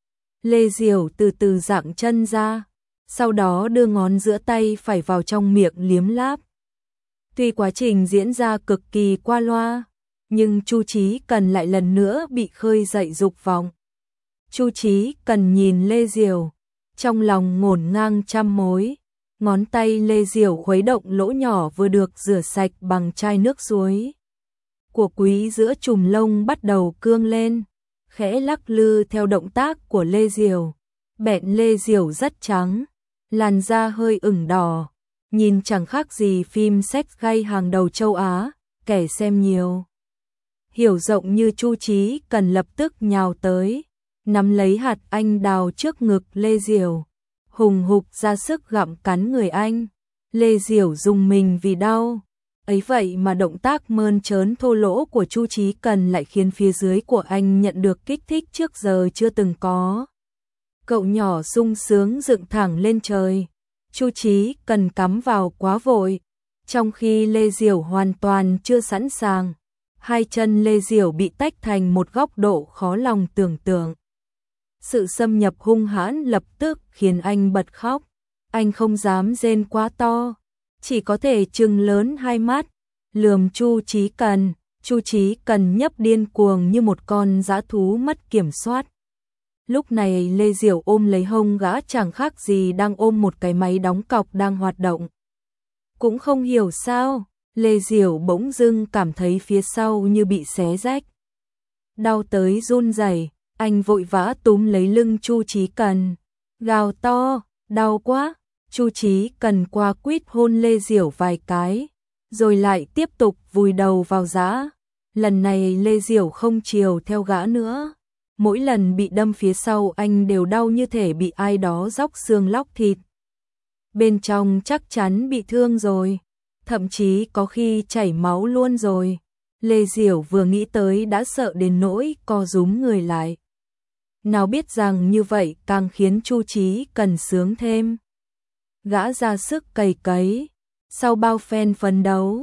Lê Diểu từ từ giãng chân ra. Sau đó đưa ngón giữa tay phải vào trong miệng liếm láp. Tuy quá trình diễn ra cực kỳ qua loa, nhưng Chu Chí Cần lại lần nữa bị khơi dậy dục vọng. Chu Chí Cần nhìn Lê Diểu, trong lòng ngổn ngang trăm mối. Ngón tay Lê Diểu khuấy động lỗ nhỏ vừa được rửa sạch bằng chai nước suối. Của quý giữa chùm lông bắt đầu cương lên, khẽ lắc lư theo động tác của Lê Diểu. Bẹn Lê Diểu rất trắng, làn da hơi ửng đỏ. Nhìn chẳng khác gì phim sex gay hàng đầu châu Á, kẻ xem nhiều. Hiểu rộng như Chu Chí Cần lập tức nhào tới, nắm lấy hạt anh đào trước ngực Lê Diểu, hùng hục ra sức gặm cắn người anh. Lê Diểu rùng mình vì đau. Ấy vậy mà động tác mơn trớn thô lỗ của Chu Chí Cần lại khiến phía dưới của anh nhận được kích thích trước giờ chưa từng có. Cậu nhỏ sung sướng dựng thẳng lên trời. Chu Chí Cần cắm vào quá vội, trong khi Lê Diểu hoàn toàn chưa sẵn sàng. Hai chân Lê Diểu bị tách thành một góc độ khó lòng tưởng tượng. Sự xâm nhập hung hãn lập tức khiến anh bật khóc. Anh không dám rên quá to, chỉ có thể trừng lớn hai mắt, lườm Chu Chí Cần. Chu Chí Cần nhấp điên cuồng như một con dã thú mất kiểm soát. Lúc này Lê Diểu ôm lấy hông gã chẳng khác gì đang ôm một cái máy đóng cọc đang hoạt động. Cũng không hiểu sao, Lê Diểu bỗng dưng cảm thấy phía sau như bị xé rách. Đau tới run rẩy, anh vội vã túm lấy lưng Chu Chí Cần, gào to, đau quá. Chu Chí Cần qua quýt hôn Lê Diểu vài cái, rồi lại tiếp tục vùi đầu vào giã. Lần này Lê Diểu không chiều theo gã nữa. Mỗi lần bị đâm phía sau anh đều đau như thể bị ai đó róc xương lóc thịt. Bên trong chắc chắn bị thương rồi, thậm chí có khi chảy máu luôn rồi. Lê Diểu vừa nghĩ tới đã sợ đến nỗi co rúm người lại. Nào biết rằng như vậy càng khiến Chu Chí Cần sướng thêm. Gã ra sức cày cấy, sau bao phen phấn đấu,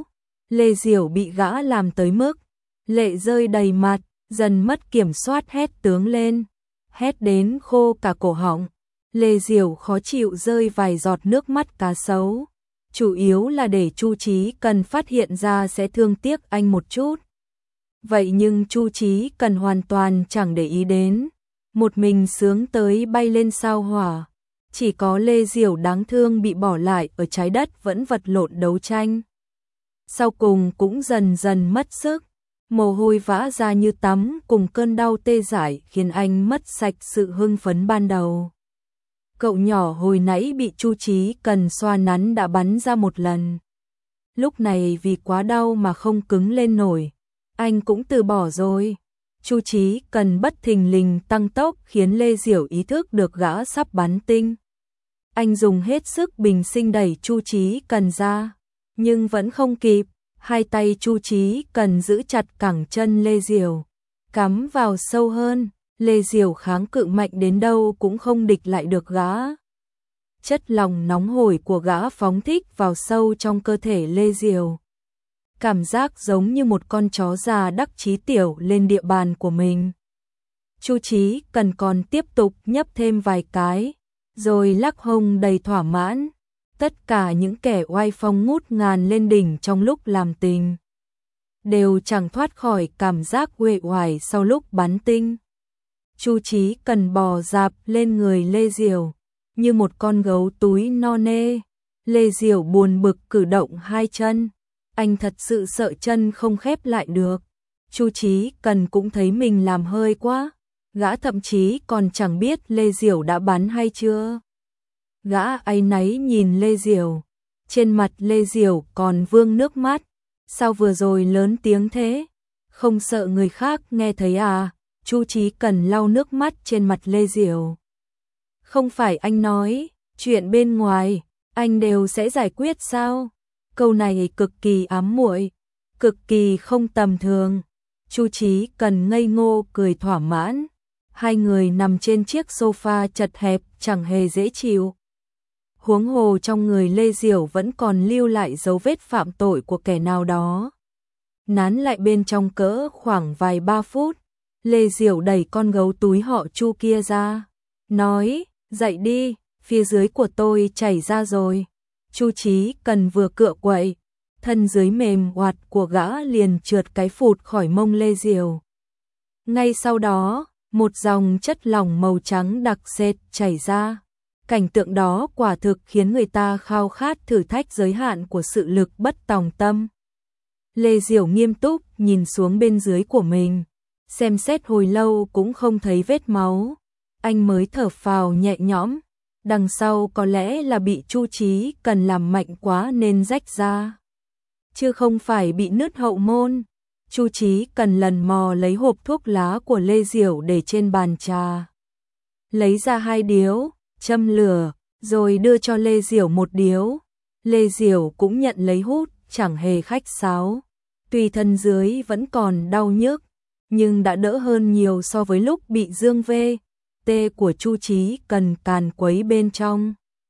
Lê Diểu bị gã làm tới mức lệ rơi đầy mặt, dần mất kiểm soát hét tướng lên, hét đến khô cả cổ họng. Lê Diểu khó chịu rơi vài giọt nước mắt cá sấu, chủ yếu là để Chu Chí Cần phát hiện ra sẽ thương tiếc anh một chút. Vậy nhưng Chu Chí Cần hoàn toàn chẳng để ý đến, một mình sướng tới bay lên sao hỏa. Chỉ có Lê Diểu đáng thương bị bỏ lại ở trái đất vẫn vật lộn đấu tranh. Sau cùng cũng dần dần mất sức, mồ hôi vã ra như tắm cùng cơn đau tê dại khiến anh mất sạch sự hưng phấn ban đầu. Cậu nhỏ hồi nãy bị Chu Chí Cần xoa nắn đã bắn ra một lần. Lúc này vì quá đau mà không cứng lên nổi, anh cũng từ bỏ rồi. Chu Chí Cần bất thình lình tăng tốc khiến Lê Diểu ý thức được gã sắp bắn tinh. Anh dùng hết sức bình sinh đẩy Chu Chí Cần ra, nhưng vẫn không kịp. Hai tay Chu Chí Cần giữ chặt cẳng chân Lê Diểu, cắm vào sâu hơn. Lê Diểu kháng cự mạnh đến đâu cũng không địch lại được gã. Chất lòng nóng hổi của gã phóng thích vào sâu trong cơ thể Lê Diểu. Cảm giác giống như một con chó già đắc chí tiểu lên địa bàn của mình. Chu Chí Cần còn tiếp tục nhấp thêm vài cái, rồi lắc hông đầy thỏa mãn. Tất cả những kẻ oai phong ngút ngàn lên đỉnh trong lúc làm tình đều chẳng thoát khỏi cảm giác uể oải sau lúc bắn tinh. Chu Chí Cần bò dạp lên người Lê Diểu như một con gấu túi no nê. Lê Diểu buồn bực cử động hai chân, anh thật sự sợ chân không khép lại được. Chu Chí Cần cũng thấy mình làm hơi quá, gã thậm chí còn chẳng biết Lê Diểu đã bắn hay chưa. Gã áy náy nhìn Lê Diểu, trên mặt Lê Diểu còn vương nước mắt. Sao vừa rồi lớn tiếng thế? Không sợ người khác nghe thấy à? Chu Chí Cần lau nước mắt trên mặt Lê Diểu. Không phải anh nói, chuyện bên ngoài, anh đều sẽ giải quyết sao? Câu này cực kỳ ám muội, cực kỳ không tầm thường. Chu Chí Cần ngây ngô cười thỏa mãn. Hai người nằm trên chiếc sofa chật hẹp chẳng hề dễ chịu. Huống hồ trong người Lê Diểu vẫn còn lưu lại dấu vết phạm tội của kẻ nào đó. Nán lại bên trong cỡ khoảng vài ba phút, Lê Diểu đẩy con gấu túi họ Chu kia ra, nói, dậy đi, phía dưới của tôi chảy ra rồi. Chu Chí Cần vừa cựa quậy, thân dưới mềm oạt của gã liền trượt cái phụt khỏi mông Lê Diểu. Ngay sau đó, một dòng chất lỏng màu trắng đặc sệt chảy ra. Cảnh tượng đó quả thực khiến người ta khao khát thử thách giới hạn của sự lực bất tòng tâm. Lê Diểu nghiêm túc nhìn xuống bên dưới của mình, xem xét hồi lâu cũng không thấy vết máu. Anh mới thở phào nhẹ nhõm, đằng sau có lẽ là bị Chu Chí Cần làm mạnh quá nên rách ra, chứ không phải bị nứt hậu môn. Chu Chí Cần lần mò lấy hộp thuốc lá của Lê Diểu để trên bàn trà, lấy ra hai điếu, châm lửa, rồi đưa cho Lê Diểu một điếu. Lê Diểu cũng nhận lấy hút, chẳng hề khách sáo. Tuy thân dưới vẫn còn đau nhức, nhưng đã đỡ hơn nhiều so với lúc bị Dương V. T của Chu Chí Cần càn quấy bên trong.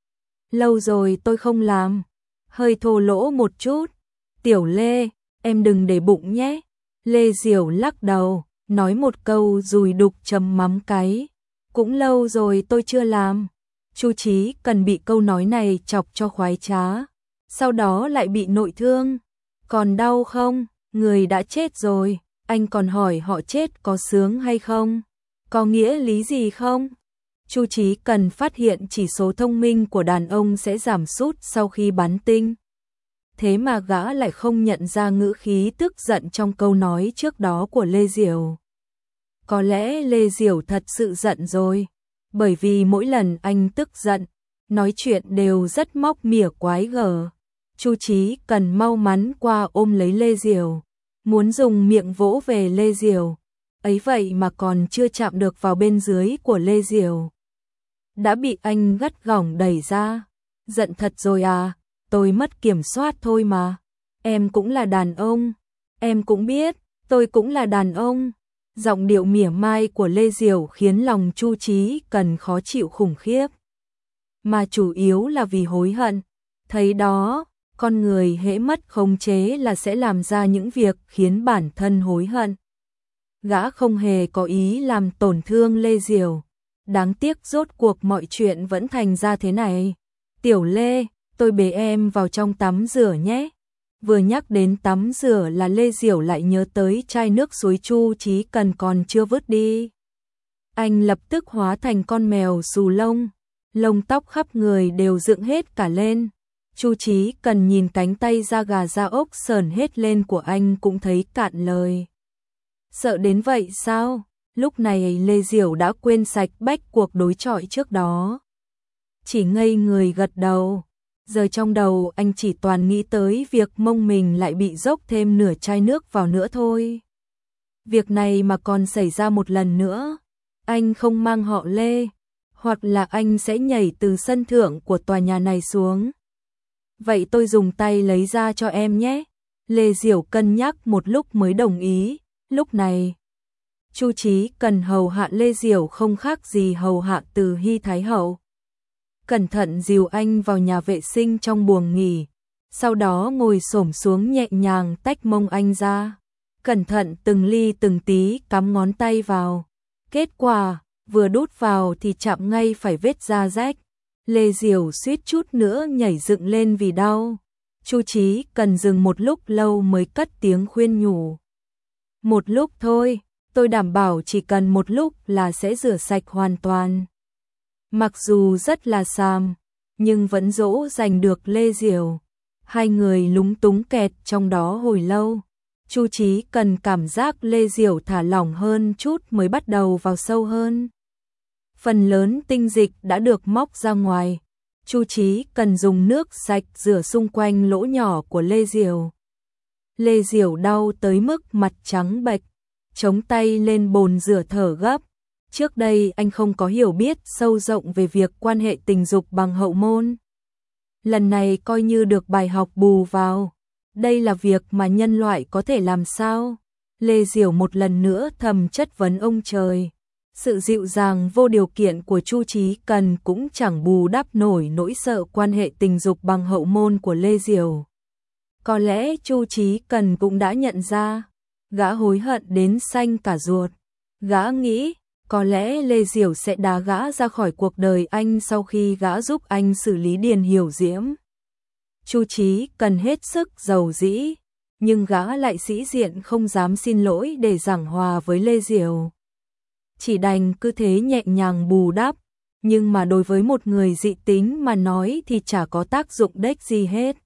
Lâu rồi tôi không làm, hơi thô lỗ một chút. Tiểu Lê, em đừng để bụng nhé. Lê Diểu lắc đầu, nói một câu rùi đục chấm mắm cái. Cũng lâu rồi tôi chưa làm. Chu Chí Cần bị câu nói này chọc cho khoái trá, sau đó lại bị nội thương. Còn đau không? Người đã chết rồi, anh còn hỏi họ chết có sướng hay không? Có nghĩa lý gì không? Chu Chí Cần phát hiện chỉ số thông minh của đàn ông sẽ giảm sút sau khi bắn tinh. Thế mà gã lại không nhận ra ngữ khí tức giận trong câu nói trước đó của Lê Diểu. Có lẽ Lê Diểu thật sự giận rồi, bởi vì mỗi lần anh tức giận, nói chuyện đều rất móc mỉa quái gở. Chu Chí Cần mau mắn qua ôm lấy Lê Diểu, muốn dùng miệng vỗ về Lê Diểu, ấy vậy mà còn chưa chạm được vào bên dưới của Lê Diểu, đã bị anh gắt gỏng đẩy ra. Giận thật rồi à? Tôi mất kiểm soát thôi mà. Em cũng là đàn ông, em cũng biết, tôi cũng là đàn ông. Giọng điệu mỉa mai của Lê Diểu khiến lòng Chu Chí Cần khó chịu khủng khiếp. Mà chủ yếu là vì hối hận. Thấy đó, Con người hễ mất khống chế là sẽ làm ra những việc khiến bản thân hối hận. Gã không hề có ý làm tổn thương Lê Diều. Đáng tiếc rốt cuộc mọi chuyện vẫn thành ra thế này. Tiểu Lê, tôi bế em vào trong tắm rửa nhé. Vừa nhắc đến tắm rửa là Lê Diểu lại nhớ tới chai nước suối Chu Chí Cần còn chưa vứt đi. Anh lập tức hóa thành con mèo xù lông, lông tóc khắp người đều dựng hết cả lên. Chu Chí Cần nhìn cánh tay da gà da ốc sờn hết lên của anh cũng thấy cạn lời. Sợ đến vậy sao? Lúc này Lê Diểu đã quên sạch bách cuộc đối chọi trước đó. Chỉ ngây người gật đầu. Giờ trong đầu anh chỉ toàn nghĩ tới việc mông mình lại bị dốc thêm nửa chai nước vào nữa thôi. Việc này mà còn xảy ra một lần nữa, anh không mang họ Lê, hoặc là anh sẽ nhảy từ sân thượng của tòa nhà này xuống. Vậy tôi dùng tay lấy ra cho em nhé. Lê Diểu cân nhắc một lúc mới đồng ý. Lúc này, Chu Chí Cần hầu hạ Lê Diểu không khác gì hầu hạ Từ Hy Thái Hậu. Cẩn thận dìu anh vào nhà vệ sinh trong buồng nghỉ, sau đó ngồi xổm xuống nhẹ nhàng tách mông anh ra, cẩn thận từng ly từng tí cắm ngón tay vào. Kết quả, vừa đút vào thì chạm ngay phải vết da rách. Lê Diểu suýt chút nữa nhảy dựng lên vì đau. Chu Chí Cần dừng một lúc lâu mới cất tiếng khuyên nhủ. Một lúc thôi, tôi đảm bảo chỉ cần một lúc là sẽ rửa sạch hoàn toàn. Mặc dù rất là xàm, nhưng vẫn dỗ dành được Lê Diểu. Hai người lúng túng kẹt trong đó hồi lâu. Chu Chí Cần cảm giác Lê Diểu thả lỏng hơn chút mới bắt đầu vào sâu hơn. Phần lớn tinh dịch đã được móc ra ngoài. Chu Chí Cần dùng nước sạch rửa xung quanh lỗ nhỏ của Lê Diểu. Lê Diểu đau tới mức mặt trắng bệch, chống tay lên bồn rửa thở gấp. Trước đây anh không có hiểu biết sâu rộng về việc quan hệ tình dục bằng hậu môn. Lần này coi như được bài học bù vào. Đây là việc mà nhân loại có thể làm sao? Lê Diểu một lần nữa thầm chất vấn ông trời. Sự dịu dàng vô điều kiện của Chu Chí Cần cũng chẳng bù đắp nổi nỗi sợ quan hệ tình dục bằng hậu môn của Lê Diểu. Có lẽ Chu Chí Cần cũng đã nhận ra. Gã hối hận đến xanh cả ruột. Gã nghĩ có lẽ Lê Diểu sẽ đá gã ra khỏi cuộc đời anh sau khi gã giúp anh xử lý Điền Hiểu Diễm. Chu Chí Cần hết sức giàu dĩ, nhưng gã lại sĩ diện không dám xin lỗi để giảng hòa với Lê Diểu. Chỉ đành cứ thế nhẹ nhàng bù đắp, nhưng mà đối với một người dị tính mà nói thì chả có tác dụng đếch gì hết.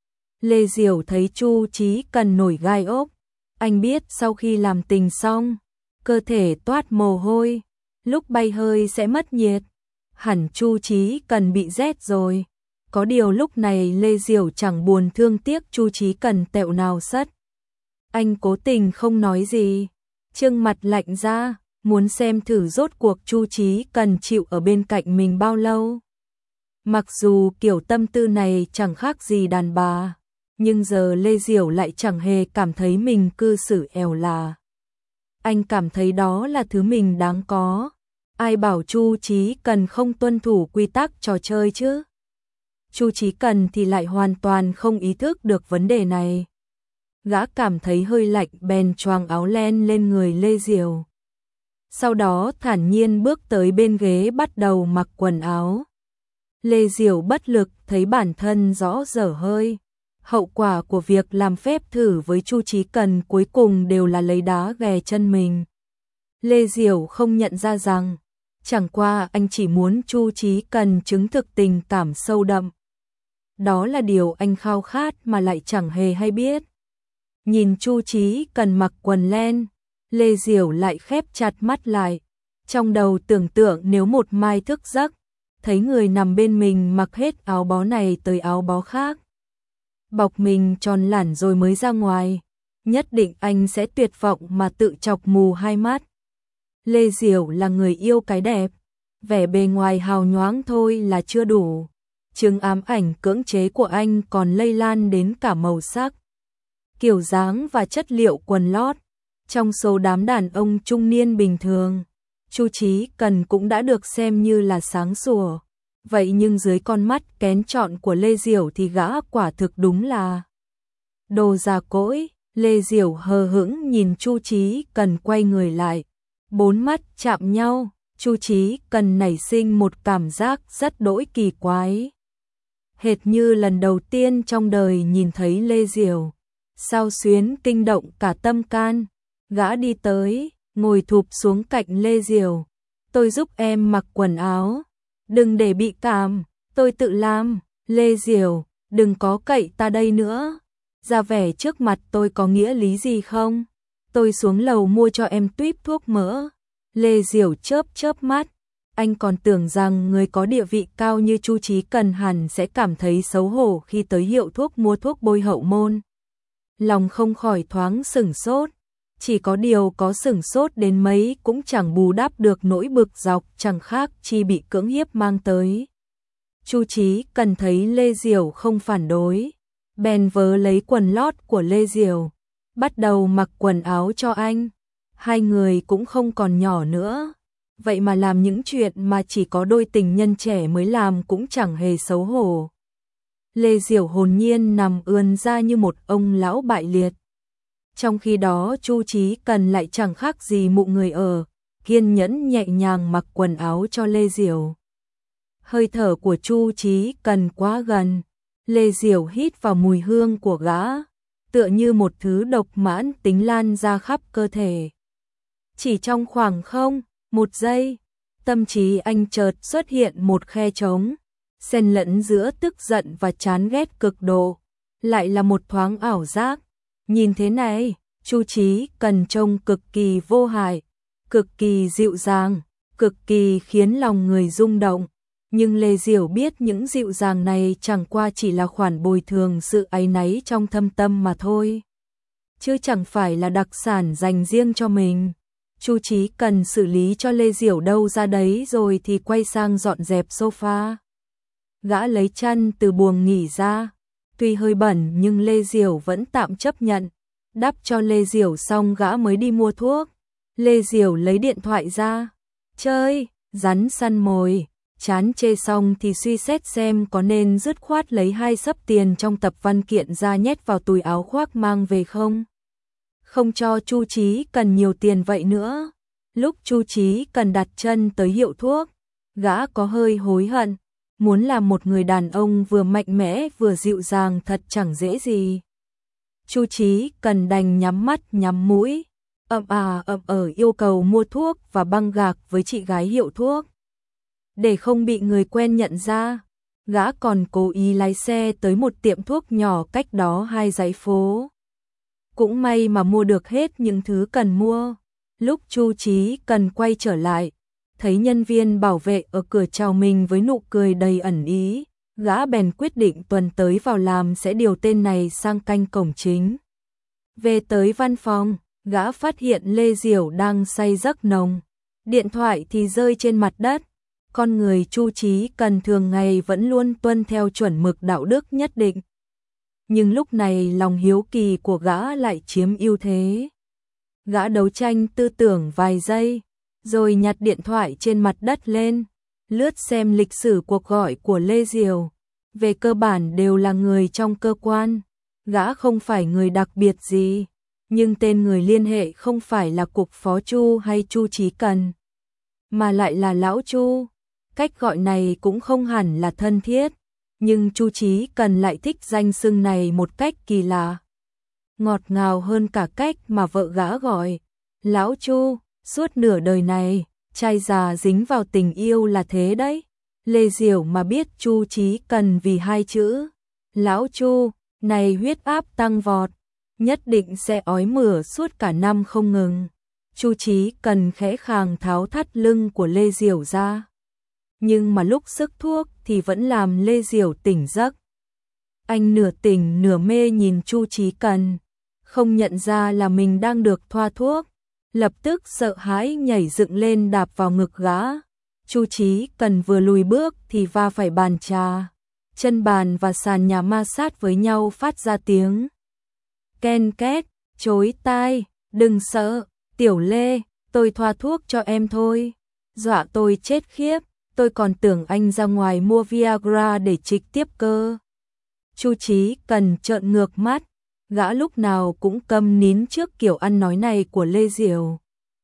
Lê Diểu thấy Chu Chí Cần nổi gai ốc, anh biết sau khi làm tình xong, cơ thể toát mồ hôi, lúc bay hơi sẽ mất nhiệt. Hẳn Chu Chí Cần bị rét rồi. Có điều lúc này Lê Diểu chẳng buồn thương tiếc Chu Chí Cần tẹo nào sất. Anh cố tình không nói gì, trương mặt lạnh ra, muốn xem thử rốt cuộc Chu Chí Cần chịu ở bên cạnh mình bao lâu. Mặc dù kiểu tâm tư này chẳng khác gì đàn bà, nhưng giờ Lê Diểu lại chẳng hề cảm thấy mình cư xử ẻo là. Anh cảm thấy đó là thứ mình đáng có. Ai bảo Chu Chí Cần không tuân thủ quy tắc trò chơi chứ? Chu Chí Cần thì lại hoàn toàn không ý thức được vấn đề này. Gã cảm thấy hơi lạnh bèn choàng áo len lên người Lê Diểu. Sau đó thản nhiên bước tới bên ghế bắt đầu mặc quần áo. Lê Diểu bất lực thấy bản thân rõ dở hơi. Hậu quả của việc làm phép thử với Chu Chí Cần cuối cùng đều là lấy đá ghè chân mình. Lê Diểu không nhận ra rằng, chẳng qua anh chỉ muốn Chu Chí Cần chứng thực tình cảm sâu đậm. Đó là điều anh khao khát mà lại chẳng hề hay biết. Nhìn Chu Chí Cần mặc quần len, Lê Diểu lại khép chặt mắt lại. Trong đầu tưởng tượng nếu một mai thức giấc, thấy người nằm bên mình mặc hết áo bó này tới áo bó khác. Bọc mình tròn lẳn rồi mới ra ngoài, nhất định anh sẽ tuyệt vọng mà tự chọc mù hai mắt. Lê Diểu là người yêu cái đẹp, vẻ bề ngoài hào nhoáng thôi là chưa đủ. Chứng ám ảnh cưỡng chế của anh còn lây lan đến cả màu sắc, kiểu dáng và chất liệu quần lót. Trong số đám đàn ông trung niên bình thường, Chu Chí Cần cũng đã được xem như là sáng sủa. Vậy nhưng dưới con mắt kén chọn của Lê Diểu thì gã quả thực đúng là đồ già cỗi. Lê Diểu hờ hững nhìn Chu Chí Cần quay người lại, bốn mắt chạm nhau, Chu Chí Cần nảy sinh một cảm giác rất đỗi kỳ quái. Hệt như lần đầu tiên trong đời nhìn thấy Lê Diểu, sao xuyến kinh động cả tâm can. Gã đi tới, ngồi thụp xuống cạnh Lê Diểu. Tôi giúp em mặc quần áo, đừng để bị cảm, tôi tự làm. Lê Diểu, đừng có cậy ta đây nữa. Ra vẻ trước mặt tôi có nghĩa lý gì không? Tôi xuống lầu mua cho em tuýp thuốc mỡ. Lê Diểu chớp chớp mắt. Anh còn tưởng rằng người có địa vị cao như Chu Chí Cần hẳn sẽ cảm thấy xấu hổ khi tới hiệu thuốc mua thuốc bôi hậu môn. Lòng không khỏi thoáng sửng sốt. Chỉ có điều có sửng sốt đến mấy cũng chẳng bù đắp được nỗi bực dọc, chẳng khác chi bị cưỡng hiếp mang tới. Chu Chí Cần thấy Lê Diểu không phản đối, bèn vớ lấy quần lót của Lê Diểu, bắt đầu mặc quần áo cho anh. Hai người cũng không còn nhỏ nữa, vậy mà làm những chuyện mà chỉ có đôi tình nhân trẻ mới làm cũng chẳng hề xấu hổ. Lê Diểu hồn nhiên nằm ườn ra như một ông lão bại liệt. Trong khi đó Chu Chí Cần lại chẳng khác gì mụ người ở, kiên nhẫn nhẹ nhàng mặc quần áo cho Lê Diểu. Hơi thở của Chu Chí Cần quá gần, Lê Diểu hít vào mùi hương của gã, tựa như một thứ độc mãn tính lan ra khắp cơ thể. Chỉ trong khoảng không, một giây, tâm trí anh chợt xuất hiện một khe trống, xen lẫn giữa tức giận và chán ghét cực độ, lại là một thoáng ảo giác. Nhìn thế này, Chu Chí Cần trông cực kỳ vô hại, cực kỳ dịu dàng, cực kỳ khiến lòng người rung động. Nhưng Lê Diểu biết những dịu dàng này chẳng qua chỉ là khoản bồi thường sự áy náy trong thâm tâm mà thôi, chứ chẳng phải là đặc sản dành riêng cho mình. Chu Chí Cần xử lý cho Lê Diểu đâu ra đấy rồi thì quay sang dọn dẹp sofa. Gã lấy chăn từ buồng nghỉ ra, tuy hơi bẩn nhưng Lê Diểu vẫn tạm chấp nhận. Đắp cho Lê Diểu xong gã mới đi mua thuốc. Lê Diểu lấy điện thoại ra, chơi, rắn săn mồi. Chán chê xong thì suy xét xem có nên dứt khoát lấy hai xấp tiền trong tập văn kiện ra nhét vào túi áo khoác mang về không. Không cho Chu Chí Cần nhiều tiền vậy nữa. Lúc Chu Chí Cần đặt chân tới hiệu thuốc, gã có hơi hối hận. Muốn làm một người đàn ông vừa mạnh mẽ vừa dịu dàng thật chẳng dễ gì. Chu Chí Cần đành nhắm mắt nhắm mũi, ậm à ậm ở yêu cầu mua thuốc và băng gạc với chị gái hiệu thuốc. Để không bị người quen nhận ra, gã còn cố ý lái xe tới một tiệm thuốc nhỏ cách đó hai dãy phố. Cũng may mà mua được hết những thứ cần mua. Lúc Chu Chí Cần quay trở lại, thấy nhân viên bảo vệ ở cửa chào mình với nụ cười đầy ẩn ý, gã bèn quyết định tuần tới vào làm sẽ điều tên này sang canh cổng chính. Về tới văn phòng, gã phát hiện Lê Diểu đang say giấc nồng, điện thoại thì rơi trên mặt đất. Con người Chu Chí Cần thường ngày vẫn luôn tuân theo chuẩn mực đạo đức nhất định. Nhưng lúc này lòng hiếu kỳ của gã lại chiếm ưu thế. Gã đấu tranh tư tưởng vài giây, rồi nhặt điện thoại trên mặt đất lên, lướt xem lịch sử cuộc gọi của Lê Diểu. Về cơ bản đều là người trong cơ quan, gã không phải người đặc biệt gì, nhưng tên người liên hệ không phải là cục phó Chu hay Chu Chí Cần, mà lại là lão Chu. Cách gọi này cũng không hẳn là thân thiết, nhưng Chu Chí Cần lại thích danh xưng này một cách kỳ lạ, ngọt ngào hơn cả cách mà vợ gã gọi. Lão Chu, suốt nửa đời này, trai già dính vào tình yêu là thế đấy. Lê Diểu mà biết Chu Chí Cần vì hai chữ Lão Chu này huyết áp tăng vọt, nhất định sẽ ói mửa suốt cả năm không ngừng. Chu Chí Cần khẽ khàng tháo thắt lưng của Lê Diểu ra, nhưng mà lúc sức thuốc thì vẫn làm Lê Diểu tỉnh giấc. Anh nửa tỉnh nửa mê nhìn Chu Chí Cần, không nhận ra là mình đang được thoa thuốc, lập tức sợ hãi nhảy dựng lên đạp vào ngực gã. Chu Chí Cần vừa lùi bước thì va phải bàn trà, chân bàn và sàn nhà ma sát với nhau phát ra tiếng ken két, chối tai. Đừng sợ, Tiểu Lê, tôi thoa thuốc cho em thôi. Dọa tôi chết khiếp, tôi còn tưởng anh ra ngoài mua Viagra để trực tiếp cơ. Chu Chí Cần trợn ngược mắt, gã lúc nào cũng câm nín trước kiểu ăn nói này của Lê Diểu.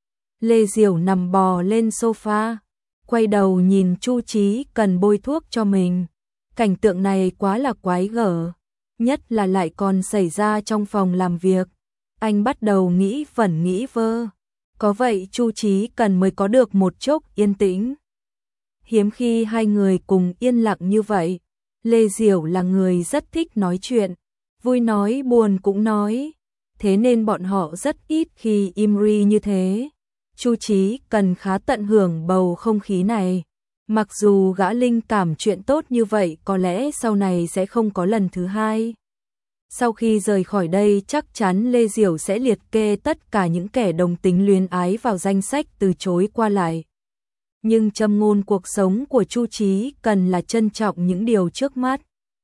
Lê Diểu nằm bò lên sofa, quay đầu nhìn Chu Chí Cần bôi thuốc cho mình. Cảnh tượng này quá là quái gở, nhất là lại còn xảy ra trong phòng làm việc. Anh bắt đầu nghĩ vẩn nghĩ vơ. Có vậy Chu Chí Cần mới có được một chốc yên tĩnh. Hiếm khi hai người cùng yên lặng như vậy. Lê Diểu là người rất thích nói chuyện, vui nói buồn cũng nói, thế nên bọn họ rất ít khi im ri như thế. Chu Chí Cần khá tận hưởng bầu không khí này. Mặc dù gã linh cảm chuyện tốt như vậy có lẽ sau này sẽ không có lần thứ hai. Sau khi rời khỏi đây chắc chắn Lê Diểu sẽ liệt kê tất cả những kẻ đồng tính luyến ái vào danh sách từ chối qua lại. Nhưng châm ngôn cuộc sống của Chu Chí Cần là trân trọng những điều trước mắt.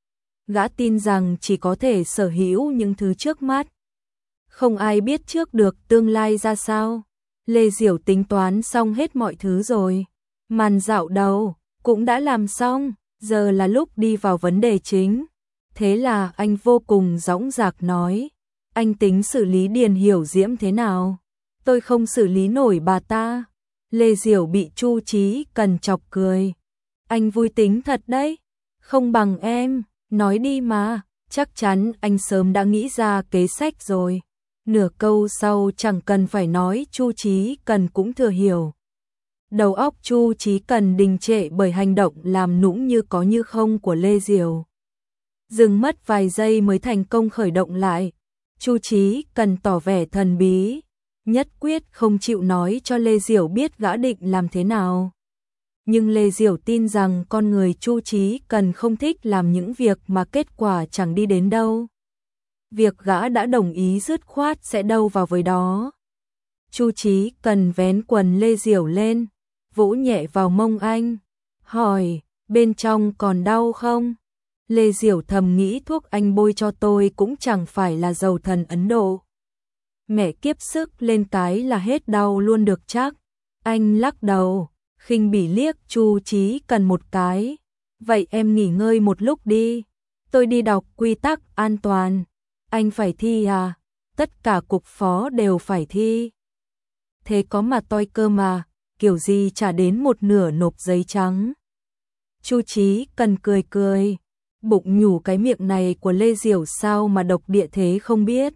Gã tin rằng chỉ có thể sở hữu những thứ trước mắt. Không ai biết trước được tương lai ra sao. Lê Diểu tính toán xong hết mọi thứ rồi. Màn dạo đầu cũng đã làm xong, giờ là lúc đi vào vấn đề chính. Thế là anh vô cùng dõng dạc nói, anh tính xử lý Điền Hiểu Diễm thế nào? Tôi không xử lý nổi bà ta. Lê Diểu bị Chu Chí Cần chọc cười. Anh vui tính thật đấy, không bằng em, nói đi mà, chắc chắn anh sớm đã nghĩ ra kế sách rồi. Nửa câu sau chẳng cần phải nói Chu Chí Cần cũng thừa hiểu. Đầu óc Chu Chí Cần đình trệ bởi hành động làm nũng như có như không của Lê Diểu. Dừng mất vài giây mới thành công khởi động lại. Chu Chí Cần tỏ vẻ thần bí, nhất quyết không chịu nói cho Lê Diểu biết gã định làm thế nào. Nhưng Lê Diểu tin rằng con người Chu Chí Cần không thích làm những việc mà kết quả chẳng đi đến đâu. Việc gã đã đồng ý dứt khoát sẽ đâu vào với đó. Chu Chí Cần vén quần Lê Diểu lên, vỗ nhẹ vào mông anh, hỏi, bên trong còn đau không? Lê Diểu thầm nghĩ thuốc anh bôi cho tôi cũng chẳng phải là dầu thần Ấn Độ. Mẹ kiếp sức lên cái là hết đau luôn được chắc. Anh lắc đầu, khinh bỉ liếc Chu Chí Cần một cái. Vậy em nghỉ ngơi một lúc đi. Tôi đi đọc quy tắc an toàn. Anh phải thi à? Tất cả cục phó đều phải thi. Thế có mà toi cơ mà, kiểu gì trả đến một nửa nộp giấy trắng. Chu Chí Cần cười cười, bụng nhủ cái miệng này của Lê Diểu sao mà độc địa thế không biết.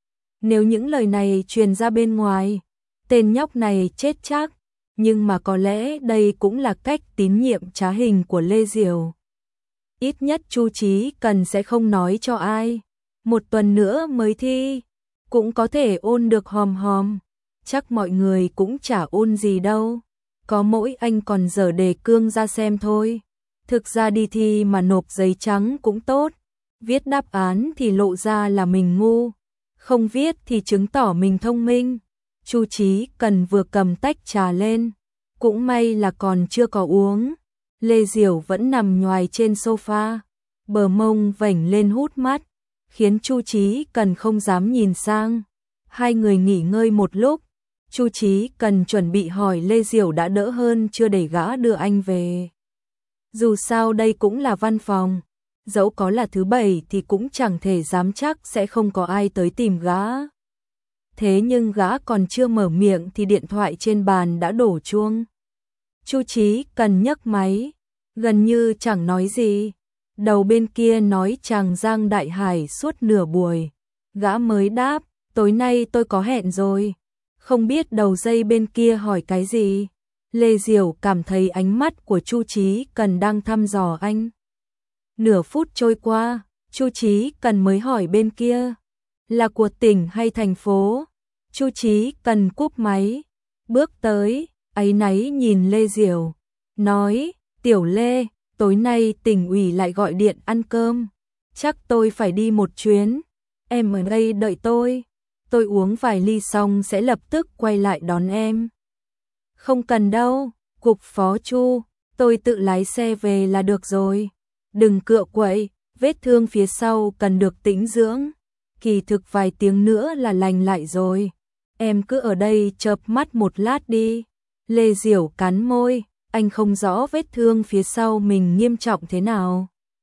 Nếu những lời này truyền ra bên ngoài, tên nhóc này chết chắc, nhưng mà có lẽ đây cũng là cách tín nhiệm trá hình của Lê Diểu. Ít nhất Chu Chí Cần sẽ không nói cho ai. Một tuần nữa mới thi, cũng có thể ôn được hòm hòm. Chắc mọi người cũng chả ôn gì đâu. Có mỗi anh còn dở đề cương ra xem thôi. Thực ra đi thi mà nộp giấy trắng cũng tốt. Viết đáp án thì lộ ra là mình ngu. Không viết thì chứng tỏ mình thông minh. Chu Chí Cần vừa cầm tách trà lên. Cũng may là còn chưa có uống. Lê Diểu vẫn nằm nhoài trên sofa. Bờ mông vểnh lên hút mắt, khiến Chu Chí Cần không dám nhìn sang. Hai người nghỉ ngơi một lúc. Chu Chí Cần chuẩn bị hỏi Lê Diểu đã đỡ hơn chưa để gã đưa anh về. Dù sao đây cũng là văn phòng, dẫu có là thứ bảy thì cũng chẳng thể dám chắc sẽ không có ai tới tìm gã. Thế nhưng gã còn chưa mở miệng thì điện thoại trên bàn đã đổ chuông. Chu Chí Cần nhấc máy, gần như chẳng nói gì. Đầu bên kia nói chàng Giang Đại Hải suốt nửa buổi. Gã mới đáp, tối nay tôi có hẹn rồi. Không biết đầu dây bên kia hỏi cái gì. Lê Diểu cảm thấy ánh mắt của Chu Chí Cần đang thăm dò anh. Nửa phút trôi qua, Chu Chí Cần mới hỏi bên kia, là của tỉnh hay thành phố? Chu Chí Cần cúp máy, bước tới, áy náy nhìn Lê Diểu, nói, Tiểu Lê, tối nay tỉnh ủy lại gọi điện ăn cơm, chắc tôi phải đi một chuyến, em ở đây đợi tôi, tôi uống vài ly xong sẽ lập tức quay lại đón em. Không cần đâu, cục phó Chu, tôi tự lái xe về là được rồi. Đừng cựa quậy, vết thương phía sau cần được tĩnh dưỡng. Kỳ thực vài tiếng nữa là lành lại rồi. Em cứ ở đây chợp mắt một lát đi. Lê Diểu cắn môi, anh không rõ vết thương phía sau mình nghiêm trọng thế nào.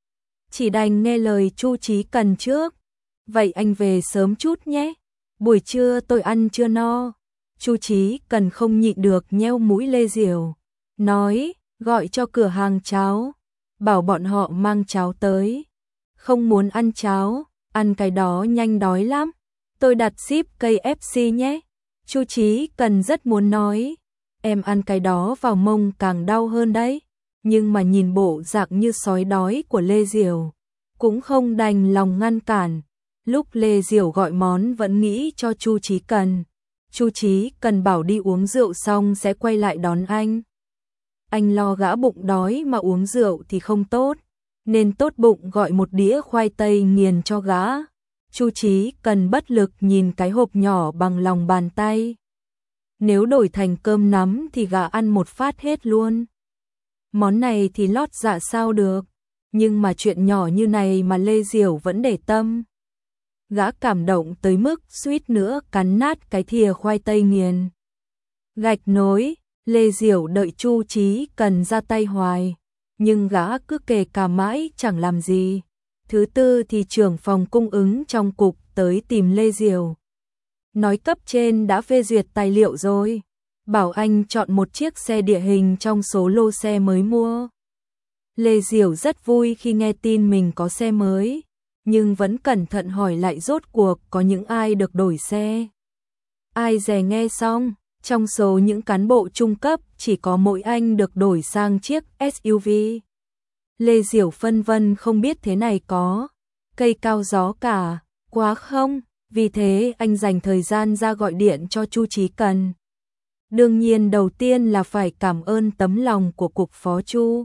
Chỉ đành nghe lời Chu Chí Cần trước. Vậy anh về sớm chút nhé. Buổi trưa tôi ăn chưa no. Chu Chí Cần không nhịn được nheo mũi Lê Diểu. Nói, gọi cho cửa hàng cháo. Bảo bọn họ mang cháo tới. Không muốn ăn cháo, ăn cái đó nhanh đói lắm. Tôi đặt ship cây ép xê nhé. Chu Chí Cần rất muốn nói. Em ăn cái đó vào mông càng đau hơn đấy. Nhưng mà nhìn bộ dạng như sói đói của Lê Diểu, cũng không đành lòng ngăn cản. Lúc Lê Diểu gọi món vẫn nghĩ cho Chu Chí Cần. Chu Chí Cần bảo đi uống rượu xong sẽ quay lại đón anh. Anh lo gã bụng đói mà uống rượu thì không tốt, nên tốt bụng gọi một đĩa khoai tây nghiền cho gã. Chu Chí Cần bất lực nhìn cái hộp nhỏ bằng lòng bàn tay. Nếu đổi thành cơm nắm thì gã ăn một phát hết luôn. Món này thì lót dạ sao được, nhưng mà chuyện nhỏ như này mà Lê Diểu vẫn để tâm. Gã cảm động tới mức suýt nữa cắn nát cái thìa khoai tây nghiền. Gạch nối, Lê Diểu đợi Chu Chí Cần ra tay hoài, nhưng gã cứ kề cả mãi chẳng làm gì. Thứ tư thì trưởng phòng cung ứng trong cục tới tìm Lê Diểu. Nói cấp trên đã phê duyệt tài liệu rồi, bảo anh chọn một chiếc xe địa hình trong số lô xe mới mua. Lê Diểu rất vui khi nghe tin mình có xe mới, nhưng vẫn cẩn thận hỏi lại rốt cuộc có những ai được đổi xe. Ai dè nghe xong, trong số những cán bộ trung cấp chỉ có mỗi anh được đổi sang chiếc ét u vê. Lê Diểu phân vân không biết thế này có cây cao gió cả, quá không? Vì thế anh dành thời gian ra gọi điện cho Chu Chí Cần. Đương nhiên đầu tiên là phải cảm ơn tấm lòng của cục phó Chu.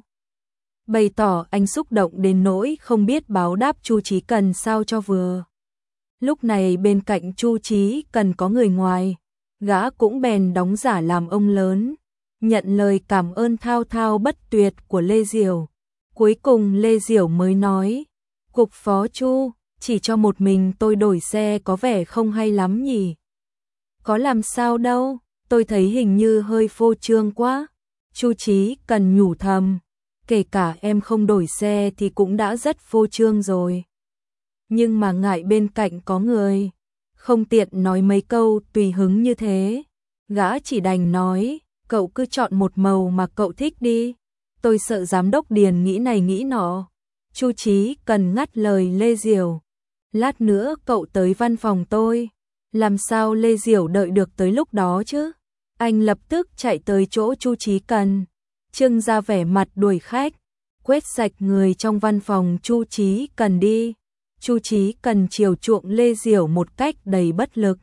Bày tỏ anh xúc động đến nỗi không biết báo đáp Chu Chí Cần sao cho vừa. Lúc này bên cạnh Chu Chí Cần có người ngoài, gã cũng bèn đóng giả làm ông lớn, nhận lời cảm ơn thao thao bất tuyệt của Lê Diểu. Cuối cùng Lê Diểu mới nói, cục phó Chu, chỉ cho một mình tôi đổi xe có vẻ không hay lắm nhỉ? Có làm sao đâu, tôi thấy hình như hơi phô trương quá. Chu Chí Cần nhủ thầm, kể cả em không đổi xe thì cũng đã rất phô trương rồi. Nhưng mà ngại bên cạnh có người, không tiện nói mấy câu tùy hứng như thế. Gã chỉ đành nói, cậu cứ chọn một màu mà cậu thích đi. Tôi sợ giám đốc Điền nghĩ này nghĩ nọ. Chu Chí Cần ngắt lời Lê Diểu. Lát nữa cậu tới văn phòng tôi. Làm sao Lê Diểu đợi được tới lúc đó chứ? Anh lập tức chạy tới chỗ Chu Chí Cần, trưng ra vẻ mặt đuổi khách, quét sạch người trong văn phòng Chu Chí Cần đi. Chu Chí Cần chiều chuộng Lê Diểu một cách đầy bất lực.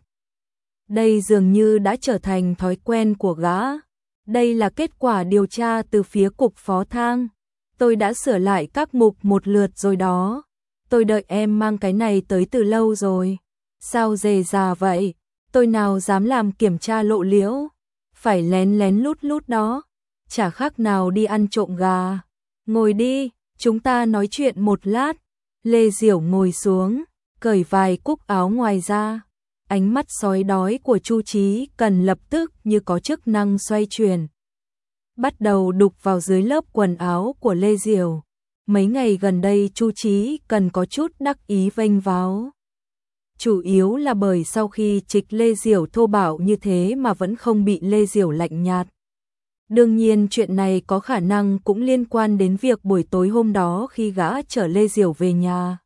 Đây dường như đã trở thành thói quen của gã. Đây là kết quả điều tra từ phía cục phó Thang. Tôi đã sửa lại các mục một lượt rồi đó. Tôi đợi em mang cái này tới từ lâu rồi. Sao dề già vậy? Tôi nào dám làm kiểm tra lộ liễu. Phải lén lén lút lút đó. Chả khác nào đi ăn trộm gà. Ngồi đi, chúng ta nói chuyện một lát. Lê Diểu ngồi xuống, cởi vài cúc áo ngoài ra. Ánh mắt sói đói của Chu Chí Cần lập tức như có chức năng xoay chuyển. Bắt đầu đục vào dưới lớp quần áo của Lê Diểu. Mấy ngày gần đây Chu Chí Cần có chút đắc ý vênh váo. Chủ yếu là bởi sau khi trịch Lê Diểu thô bạo như thế mà vẫn không bị Lê Diểu lạnh nhạt. Đương nhiên chuyện này có khả năng cũng liên quan đến việc buổi tối hôm đó khi gã chở Lê Diểu về nhà.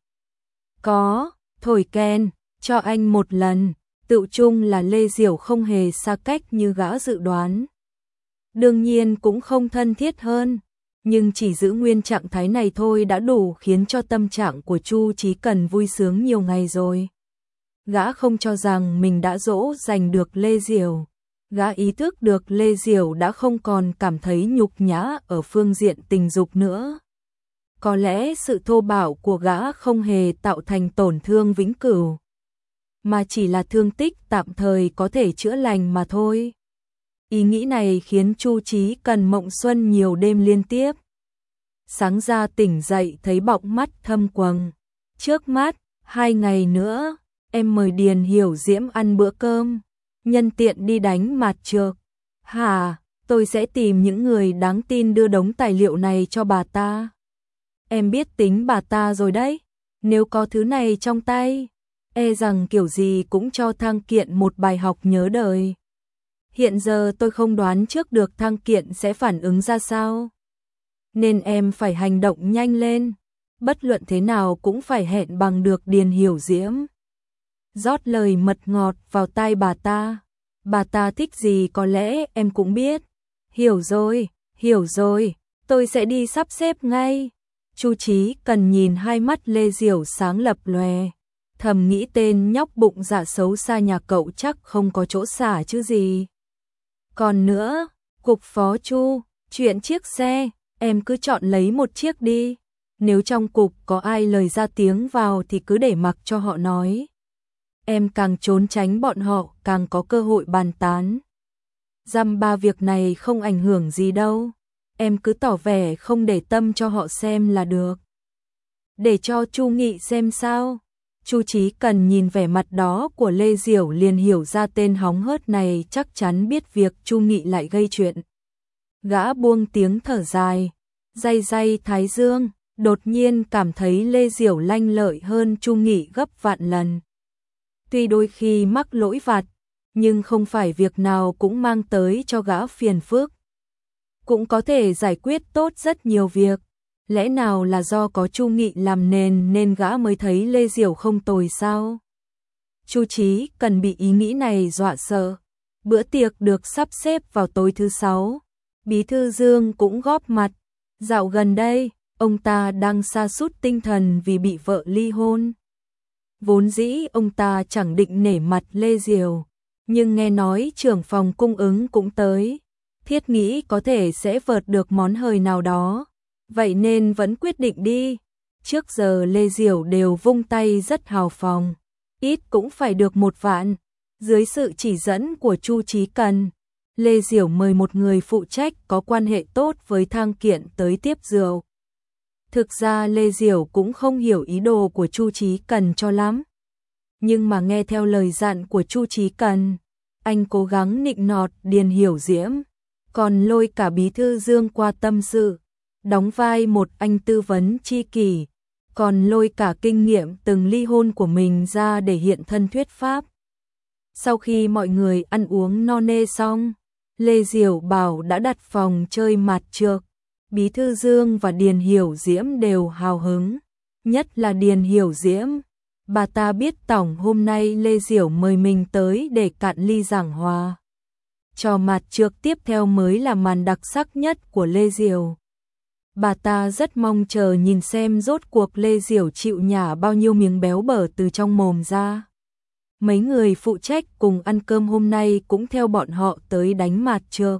Có, thổi kèn, cho anh một lần, tự chung là Lê Diểu không hề xa cách như gã dự đoán. Đương nhiên cũng không thân thiết hơn, nhưng chỉ giữ nguyên trạng thái này thôi đã đủ khiến cho tâm trạng của Chu Chí Cần vui sướng nhiều ngày rồi. Gã không cho rằng mình đã dỗ dành được Lê Diểu. Gã ý thức được Lê Diểu đã không còn cảm thấy nhục nhã ở phương diện tình dục nữa. Có lẽ sự thô bạo của gã không hề tạo thành tổn thương vĩnh cửu, mà chỉ là thương tích tạm thời có thể chữa lành mà thôi. Ý nghĩ này khiến Chu Chí Cần mộng xuân nhiều đêm liên tiếp. Sáng ra tỉnh dậy thấy bọng mắt thâm quầng. Trước mắt, hai ngày nữa, em mời Điền Hiểu Diễm ăn bữa cơm, nhân tiện đi đánh mạt trược. Hả, tôi tôi sẽ tìm những người đáng tin đưa đống tài liệu này cho bà ta. Em biết tính bà ta rồi đấy, nếu có thứ này trong tay, e rằng kiểu gì cũng cho Thang Kiện một bài học nhớ đời. Hiện giờ tôi không đoán trước được Thang Kiện sẽ phản ứng ra sao, nên em phải hành động nhanh lên, bất luận thế nào cũng phải hẹn bằng được Điền Hiểu Diễm. Rót lời mật ngọt vào tai bà ta, bà ta thích gì có lẽ em cũng biết. Hiểu rồi, hiểu rồi, tôi sẽ đi sắp xếp ngay. Chu Chí Cần nhìn hai mắt Lê Diểu sáng lập lòe, thầm nghĩ tên nhóc bụng dạ xấu xa nhà cậu chắc không có chỗ xả chứ gì. Còn nữa, cục phó Chu, chuyện chiếc xe, em cứ chọn lấy một chiếc đi. Nếu trong cục có ai lời ra tiếng vào thì cứ để mặc cho họ nói. Em càng trốn tránh bọn họ càng có cơ hội bàn tán. Dăm ba việc này không ảnh hưởng gì đâu. Em cứ tỏ vẻ không để tâm cho họ xem là được. Để cho Chu Nghị xem sao. Chu Chí Cần nhìn vẻ mặt đó của Lê Diểu liền hiểu ra tên hóng hớt này chắc chắn biết việc Chu Nghị lại gây chuyện. Gã buông tiếng thở dài, day day thái dương, đột nhiên cảm thấy Lê Diểu lanh lợi hơn Chu Nghị gấp vạn lần. Tuy đôi khi mắc lỗi vặt, nhưng không phải việc nào cũng mang tới cho gã phiền phức. Cũng có thể giải quyết tốt rất nhiều việc. Lẽ nào là do có Chu Nghị làm nền nên gã mới thấy Lê Diểu không tồi sao? Chu Chí Cần bị ý nghĩ này dọa sợ. Bữa tiệc được sắp xếp vào tối thứ sáu. Bí thư Dương cũng góp mặt. Dạo gần đây, ông ta đang sa sút tinh thần vì bị vợ ly hôn. Vốn dĩ ông ta chẳng định nể mặt Lê Diểu, nhưng nghe nói trưởng phòng cung ứng cũng tới, thiết nghĩ có thể sẽ vợt được món hời nào đó, vậy nên vẫn quyết định đi. Trước giờ Lê Diểu đều vung tay rất hào phóng, ít cũng phải được một vạn. Dưới sự chỉ dẫn của Chu Chí Cần, Lê Diểu mời một người phụ trách có quan hệ tốt với Thang Kiện tới tiếp rượu. Thực ra Lê Diểu cũng không hiểu ý đồ của Chu Chí Cần cho lắm. Nhưng mà nghe theo lời dặn của Chu Chí Cần, anh cố gắng nịnh nọt Điền Hiểu Diễm, còn lôi cả bí thư Dương qua tâm sự, đóng vai một anh tư vấn tri kỷ, còn lôi cả kinh nghiệm từng ly hôn của mình ra để hiện thân thuyết pháp. Sau khi mọi người ăn uống no nê xong, Lê Diểu bảo đã đặt phòng chơi mạt trược. Bí thư Dương và Điền Hiểu Diễm đều hào hứng, nhất là Điền Hiểu Diễm. Bà ta biết tổng hôm nay Lê Diểu mời mình tới để cạn ly giảng hòa. Trò mạt trược tiếp theo mới là màn đặc sắc nhất của Lê Diểu. Bà ta rất mong chờ nhìn xem rốt cuộc Lê Diểu chịu nhả bao nhiêu miếng béo bở từ trong mồm ra. Mấy người phụ trách cùng ăn cơm hôm nay cũng theo bọn họ tới đánh mạt trược.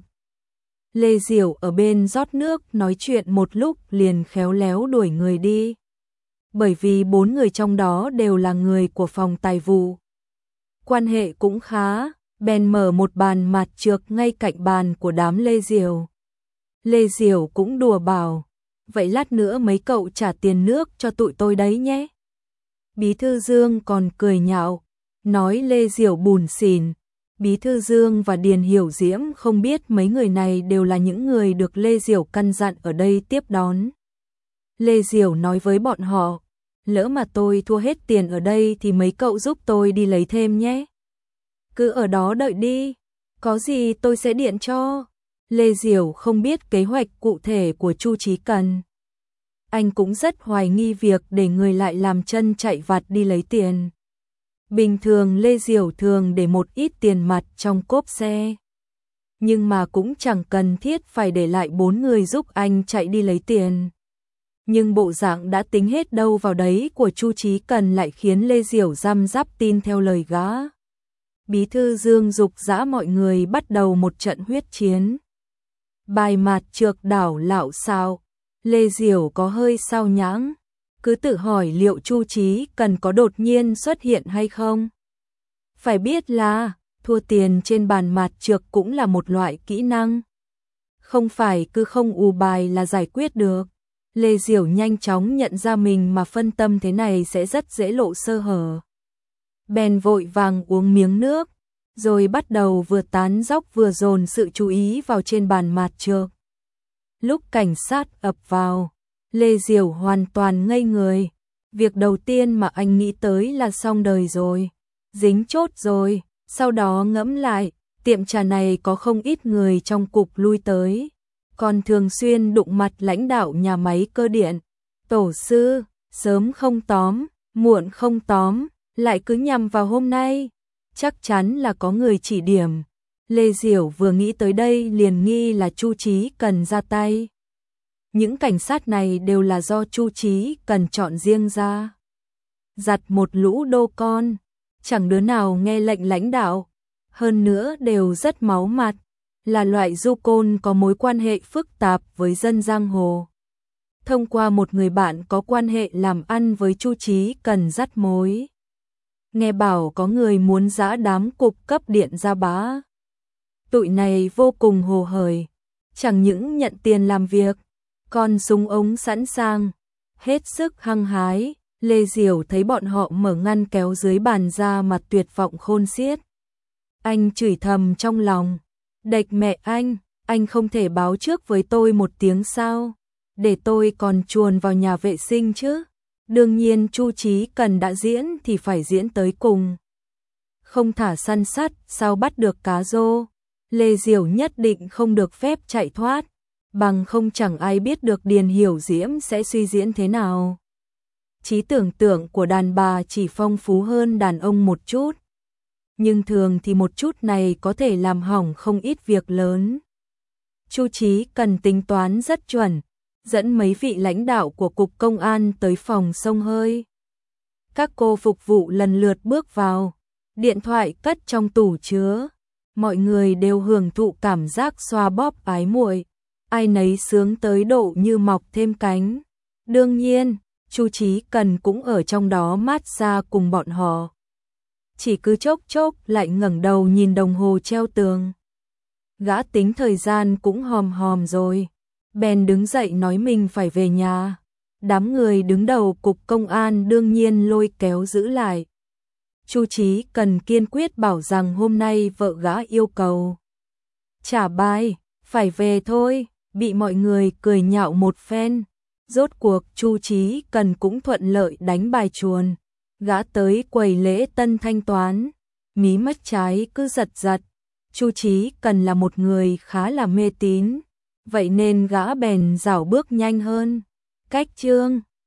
Lê Diểu ở bên rót nước nói chuyện một lúc liền khéo léo đuổi người đi. Bởi vì bốn người trong đó đều là người của phòng tài vụ. Quan hệ cũng khá, bèn mở một bàn mạt trược ngay cạnh bàn của đám Lê Diểu. Lê Diểu cũng đùa bảo, vậy lát nữa mấy cậu trả tiền nước cho tụi tôi đấy nhé. Bí thư Dương còn cười nhạo, nói Lê Diểu bùn xỉn. Bí thư Dương và Điền Hiểu Diễm không biết mấy người này đều là những người được Lê Diểu căn dặn ở đây tiếp đón. Lê Diểu nói với bọn họ, lỡ mà tôi thua hết tiền ở đây thì mấy cậu giúp tôi đi lấy thêm nhé. Cứ ở đó đợi đi, có gì tôi sẽ điện cho. Lê Diểu không biết kế hoạch cụ thể của Chu Chí Cần. Anh cũng rất hoài nghi việc để người lại làm chân chạy vặt đi lấy tiền. Bình thường Lê Diểu thường để một ít tiền mặt trong cốp xe. Nhưng mà cũng chẳng cần thiết phải để lại bốn người giúp anh chạy đi lấy tiền. Nhưng bộ dạng đã tính hết đâu vào đấy của Chu Chí Cần lại khiến Lê Diểu răm rắp tin theo lời gã. Bí thư Dương dục dã mọi người bắt đầu một trận huyết chiến. Bài mạt trược đảo lạo xạo, Lê Diểu có hơi sao nhãng. Cứ tự hỏi liệu Chu Chí Cần có đột nhiên xuất hiện hay không. Phải biết là, thua tiền trên bàn mạt trược cũng là một loại kỹ năng. Không phải cứ không ù bài là giải quyết được. Lê Diểu nhanh chóng nhận ra mình mà phân tâm thế này sẽ rất dễ lộ sơ hở. Bèn vội vàng uống miếng nước, rồi bắt đầu vừa tán dóc vừa dồn sự chú ý vào trên bàn mặt trược. Lúc cảnh sát ập vào, Lê Diểu hoàn toàn ngây người. Việc đầu tiên mà anh nghĩ tới là xong đời rồi, dính chốt rồi. Sau đó ngẫm lại, tiệm trà này có không ít người trong cục lui tới, còn thường xuyên đụng mặt lãnh đạo nhà máy cơ điện. Tổ sư, sớm không tóm, muộn không tóm, lại cứ nhằm vào hôm nay. Chắc chắn là có người chỉ điểm. Lê Diểu vừa nghĩ tới đây liền nghi là Chu Chí Cần ra tay. Những cảnh sát này đều là do Chu Chí Cần chọn riêng ra. Giặt một lũ đô con, chẳng đứa nào nghe lệnh lãnh đạo, hơn nữa đều rất máu mặt, là loại du côn có mối quan hệ phức tạp với dân giang hồ. Thông qua một người bạn có quan hệ làm ăn với Chu Chí Cần dắt mối. Nghe bảo có người muốn giã đám cục cấp điện ra bá. Tụi này vô cùng hồ hởi, chẳng những nhận tiền làm việc, còn súng ống sẵn sàng, hết sức hăng hái. Lê Diểu thấy bọn họ mở ngăn kéo dưới bàn ra mà tuyệt vọng khôn xiết. Anh chửi thầm trong lòng, đệch mẹ anh, anh không thể báo trước với tôi một tiếng sao, để tôi còn chuồn vào nhà vệ sinh chứ. Đương nhiên Chu Chí Cần đã diễn thì phải diễn tới cùng. Không thả săn sắt sao bắt được cá rô. Lê Diểu nhất định không được phép chạy thoát, bằng không chẳng ai biết được Điền Hiểu Diễm sẽ suy diễn thế nào. Trí tưởng tượng của đàn bà chỉ phong phú hơn đàn ông một chút, nhưng thường thì một chút này có thể làm hỏng không ít việc lớn. Chu Chí Cần tính toán rất chuẩn, dẫn mấy vị lãnh đạo của cục công an tới phòng xông hơi. Các cô phục vụ lần lượt bước vào, điện thoại cất trong tủ chứa. Mọi người đều hưởng thụ cảm giác xoa bóp ái muội, ai nấy sướng tới độ như mọc thêm cánh. Đương nhiên, Chu Chí Cần cũng ở trong đó mát xa cùng bọn họ. Chỉ cứ chốc chốc lại ngẩng đầu nhìn đồng hồ treo tường. Gã tính thời gian cũng hòm hòm rồi, bèn đứng dậy nói mình phải về nhà. Đám người đứng đầu cục công an đương nhiên lôi kéo giữ lại. Chu Chí Cần kiên quyết bảo rằng hôm nay vợ gã yêu cầu trả bài, phải về thôi, bị mọi người cười nhạo một phen. Rốt cuộc Chu Chí Cần cũng thuận lợi đánh bài chuồn. Gã tới quầy lễ tân thanh toán, mí mắt trái cứ giật giật. Chu Chí Cần là một người khá là mê tín, vậy nên gã bèn dảo bước nhanh hơn. Cách chương